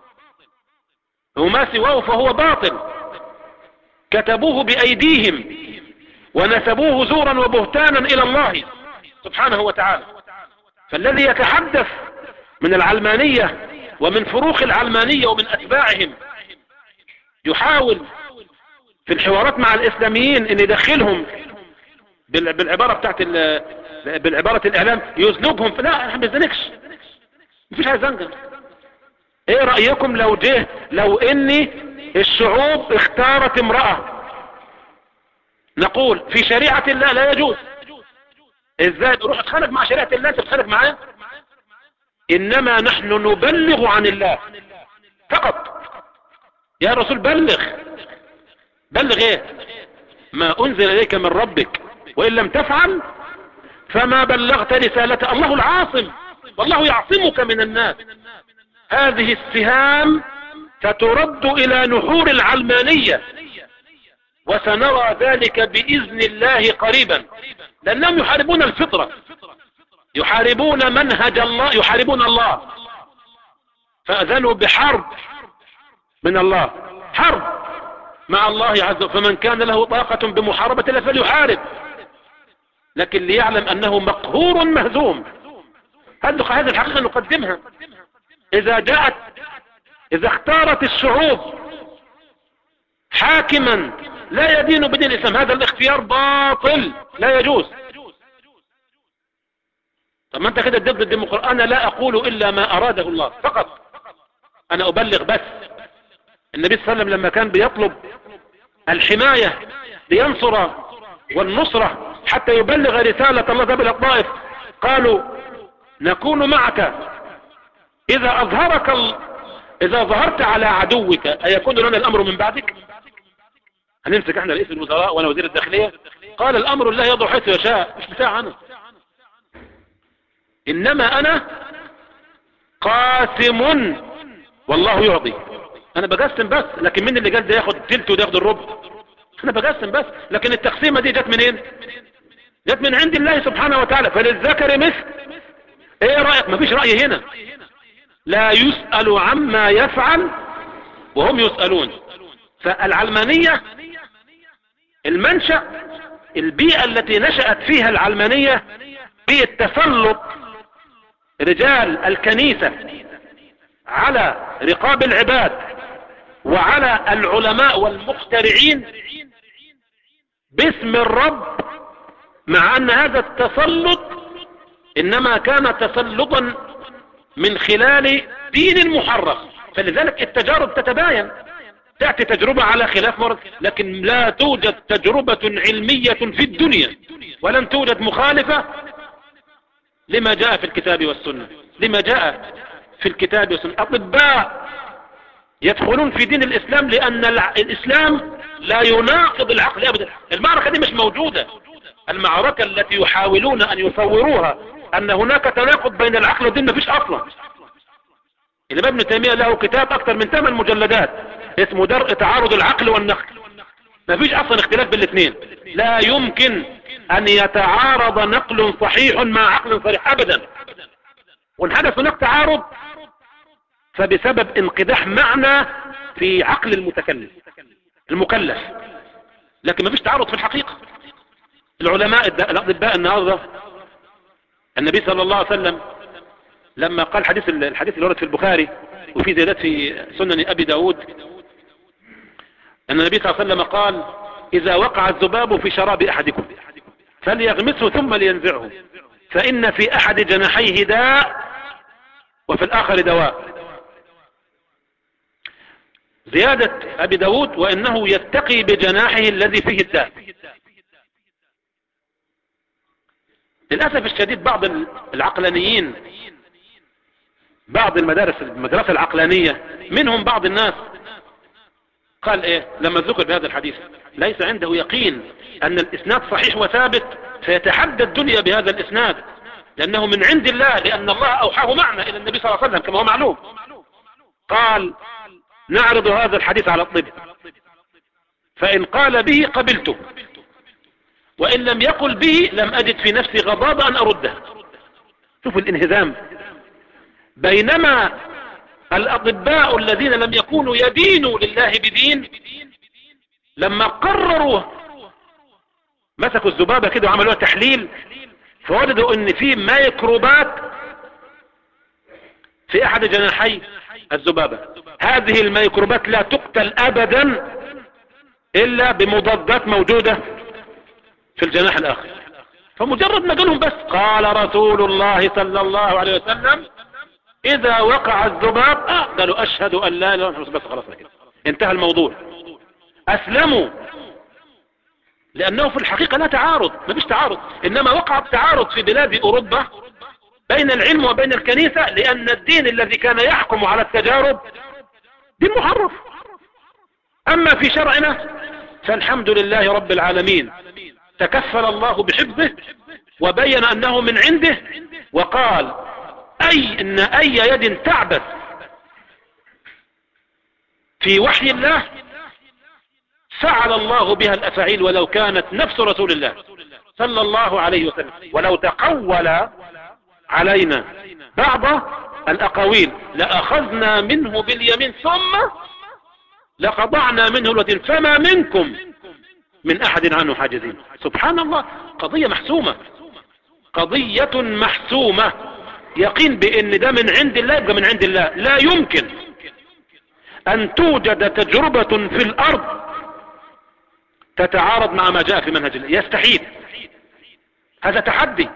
وما سواه فهو باطل. كتبوه بأيديهم ونسبوه زورا وبهتانا إلى الله سبحانه وتعالى. فالذي يتحدث من العلمانية ومن فروق العلمانية ومن أتباعهم يحاول في الحوارات مع الإسلاميين أن يدخلهم بالعبارة بتاعت بالعبارة الإعلام يزنقهم. لا، احنا ما بنزنقش، مفيش حاجة زنقة. ايه رأيكم لو اني الشعوب اختارت امرأة، نقول في شريعة الله لا يجوز. ازاي تروح تخالف مع شريعة الله؟ انت بتخالف معاه. انما نحن نبلغ عن الله فقط. يا رسول بلغ ايه؟ ما انزل اليك من ربك، وان لم تفعل فما بلغت رسالته. الله العاصم، والله يعصمك من الناس. هذه السهام سترد الى نحور العلمانية، وسنرى ذلك بإذن الله قريبا، لأنهم يحاربون الفطرة، يحاربون منهج الله، يحاربون الله. فأذنوا بحرب من الله، حرب مع الله عز وجل. فمن كان له طاقة بمحاربة الله فليحارب. لكن ليعلم أنه مقهور مهزوم. هذه الحقيقة نقدمها. إذا اختارت الشعوب حاكما لا يدين بدين الإسلام، هذا الاختيار باطل لا يجوز. طب ما انت كده ضد الديمقراطية. انا لا اقول الا ما اراده الله فقط، انا ابلغ بس. النبي صلى الله عليه وسلم لما كان بيطلب الحماية لينصر والنصرة حتى يبلغ رسالة الله ذهب الى الطائف، قالوا نكون معك اذا ظهرت على عدوك ايكون لنا الامر من بعدك؟ هنمسك احنا رئيس الوزراء وانا وزير الداخلية؟ قال الامر الله يضع حيث يشاء، مش بتاع انا، انما انا قاسم والله يعطي. انا بقسم بس، لكن مين اللي قال ده ياخد تلت وده ياخد الربع؟ انا بقسم بس، لكن التقسيمة دي جت منين؟ جت من عند الله سبحانه وتعالى. فللذكر مثل. ايه رأيك؟ مفيش رأي هنا. لا يسأل عما يفعل وهم يسألون. فالعلمانية المنشأ، البيئة التي نشأت فيها العلمانية، بيئة تسلط رجال الكنيسة على رقاب العباد وعلى العلماء والمخترعين باسم الرب، مع ان هذا التسلط انما كان تسلطا من خلال دين محرف. فلذلك التجارب تتباين، تأتي تجربة على خلاف مرض، لكن لا توجد تجربة علمية في الدنيا ولن توجد مخالفة لما جاء في الكتاب والسنة. لما جاء في الكتاب والسنة. أطباء يدخلون في دين الإسلام لأن الإسلام لا يناقض العقل أبدا. المعركة دي مش موجودة. المعركة التي يحاولون أن يصوروها أن هناك تناقض بين العقل والدين مفيش أصلا. الإمام ابن تيمية له كتاب أكثر من 8 مجلدات اسمه درء تعارض العقل والنقل. مفيش أصلا اختلاف بين الاثنين. لا يمكن أن يتعارض نقل صحيح مع عقل صريح أبدا. وإن حدث هناك تعارض فبسبب انقداح معنى في عقل المكلف، لكن مفيش تعارض في الحقيقة. العلماء الأطباء النهارده، النبي صلى الله عليه وسلم لما قال الحديث اللي ورد في البخاري وفي زيادات في سنن أبي داود، أن النبي صلى الله عليه وسلم قال إذا وقع الذباب في شراب أحدكم فليغمسه ثم لينزعه، فإن في أحد جناحيه داء وفي الآخر دواء. زيادة أبي داود وإنه يتقي بجناحه الذي فيه الداء. للأسف الشديد بعض العقلانيين، بعض المدرسة العقلانية منهم بعض الناس قال ايه لما ذكر بهذا الحديث؟ ليس عنده يقين ان الاسناد صحيح وثابت فيتحدى الدنيا بهذا الاسناد لانه من عند الله، لان الله اوحاه معنا الى النبي صلى الله عليه وسلم كما هو معلوم. قال نعرض هذا الحديث على الطب، فان قال به قبلته، وان لم يقل به لم اجد في نفسي غضاضة ان ارده. شوفوا الانهزام. بينما الأطباء الذين لم يكونوا يدينوا لله بدين لما قرروا مسكوا الذبابة كده وعملوها تحليل فوجدوا ان في ميكروبات في احد جناحي الذبابة. هذه الميكروبات لا تقتل ابدا الا بمضادات موجودة في الجناح الاخر. فمجرد ما قالهم بس قال رسول الله صلى الله عليه وسلم اذا وقع الذباب قالوا اشهد ان لا اله الا الله، بس خلاص كده انتهى الموضوع. اسلموا لانه في الحقيقة لا تعارض، ما فيش تعارض، انما وقع التعارض في بلاد اوروبا بين العلم وبين الكنيسة لان الدين الذي كان يحكم على التجارب دين محرف. اما في شرعنا فالحمد لله رب العالمين تكفل الله بحفظه وبين انه من عنده، وقال ان اي يد تعبث في وحي الله فعل الله بها الافاعيل ولو كانت نفس رسول الله صلى الله عليه وسلم، ولو تقول علينا بعض الاقاويل لاخذنا منه باليمين ثم لقطعنا منه الوتين فما منكم من احد عنه حاجزين. سبحان الله. قضية محسومة، قضية محسومة، يقين بان ده من عند الله يبقى من عند الله. لا يمكن ان توجد تجربة في الارض تتعارض مع ما جاء في منهج الله، يستحيل. هذا تحدي،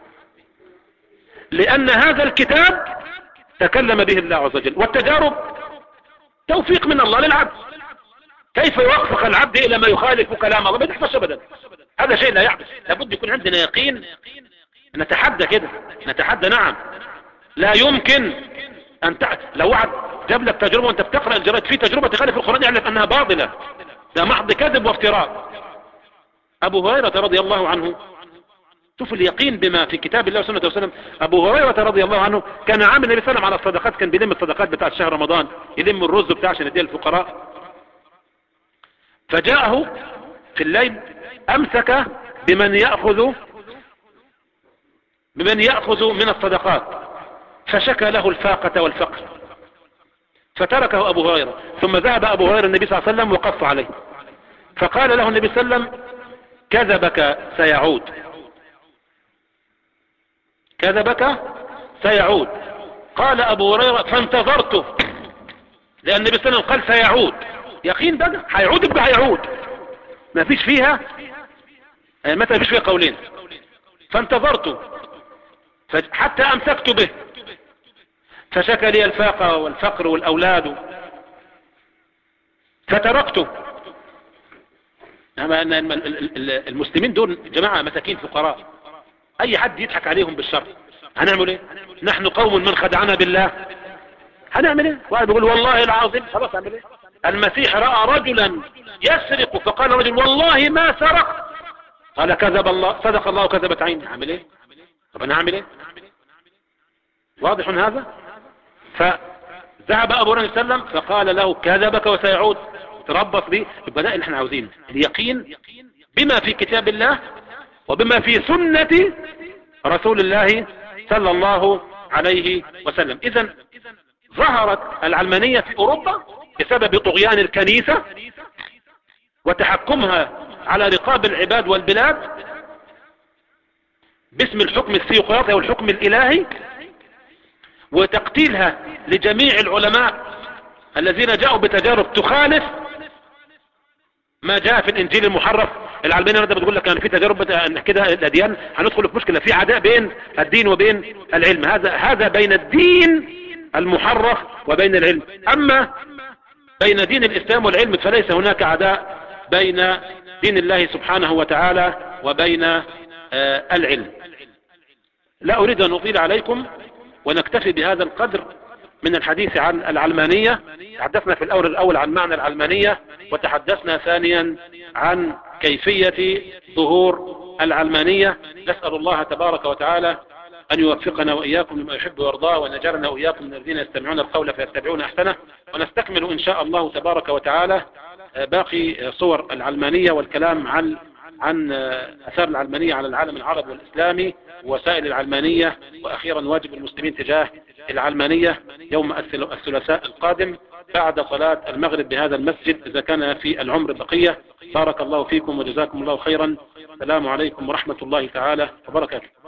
لان هذا الكتاب تكلم به الله عز وجل، والتجارب توفيق من الله للعبد. كيف يوفق العبد الى ما يخالف كلام الله؟ ما تحفظ ابدا، هذا شيء لا يحدث. لابد يكون عندنا يقين. نتحدى كده، نتحدى. نعم، لا يمكن ان لو واحد جاب لك تجربة وانت بتقرأ الجرائد في تجربة تخالف القرآن، يعرف انها باطلة، ده محض كذب وافتراء. ابو هريرة رضي الله عنه، شوف اليقين بما في كتاب الله وسنة وسلم. ابو هريرة رضي الله عنه كان عامل النبي صلى الله عليه وسلم على الصدقات، كان بيلم الصدقات بتاع شهر رمضان، يلم الرز بتاع عشان يديه الفقراء. فجاءه في الليل امسك بمن يأخذ من الصدقات، فشكى له الفاقة والفقر، فتركه ابو هريرة. ثم ذهب ابو هريرة النبي صلى الله عليه وسلم وقص عليه، فقال له النبي صلى الله عليه وسلم: كذبك سيعود، كذبك سيعود. قال ابو هريرة: فانتظرته، لان النبي صلى الله عليه وسلم قال سيعود، يقين بقى هيعود، يبقى هيعود، ما فيش فيها متى، ما فيش فيها قولين. فانتظرته حتى امسكت به، فشكى لي الفاقة والفقر والاولاد، فتركته. المسلمين دول جماعة مساكين فقراء، اي حد يضحك عليهم بالشر هنعمل ايه؟ نحن قوم من خدعنا بالله، هنعمل ايه؟ واحد بيقول والله العظيم، خلاص اعمل ايه؟ المسيح رأى رجلا يسرق فقال رجل والله ما سرق، قال كذب الله، صدق الله وكذبت عيني. اعمل ايه؟ طب انا اعمل ايه؟ واضح هذا؟ فذهب ابو هريرة وسلم فقال له: كذبك وسيعود، تربص به. يبقى ده اللي احنا عاوزينه، اليقين بما في كتاب الله وبما في سنة رسول الله صلى الله عليه وسلم. اذا ظهرت العلمانية في اوروبا بسبب طغيان الكنيسة وتحكمها على رقاب العباد والبلاد باسم الحكم الثيوقراطي والحكم الالهي، وتقتيلها لجميع العلماء الذين جاءوا بتجارب تخالف ما جاء في الانجيل المحرف. العلمانية ده بتقول لك يعني في تجارب كده الاديان، هندخل في مشكلة، في عداء بين الدين وبين العلم. هذا بين الدين المحرف وبين العلم. اما بين دين الاسلام والعلم فليس هناك عداء بين دين الله سبحانه وتعالى وبين العلم. لا اريد ان اطيل عليكم، ونكتفي بهذا القدر من الحديث عن العلمانية. تحدثنا في الأول عن معنى العلمانية، وتحدثنا ثانيا عن كيفية ظهور العلمانية. نسأل الله تبارك وتعالى أن يوفقنا وإياكم لما يحب ويرضاه، وأن يجعلنا وإياكم من الذين يستمعون القول فيتبعون أحسنه. ونستكمل إن شاء الله تبارك وتعالى باقي صور العلمانية والكلام عن أثار العلمانية على العالم العربي والإسلامي، ووسائل العلمانية، وأخيرا واجب المسلمين تجاه العلمانية يوم الثلاثاء القادم بعد صلاة المغرب بهذا المسجد إذا كان في العمر بقية. بارك الله فيكم وجزاكم الله خيرا. السلام عليكم ورحمة الله تعالى وبركاته.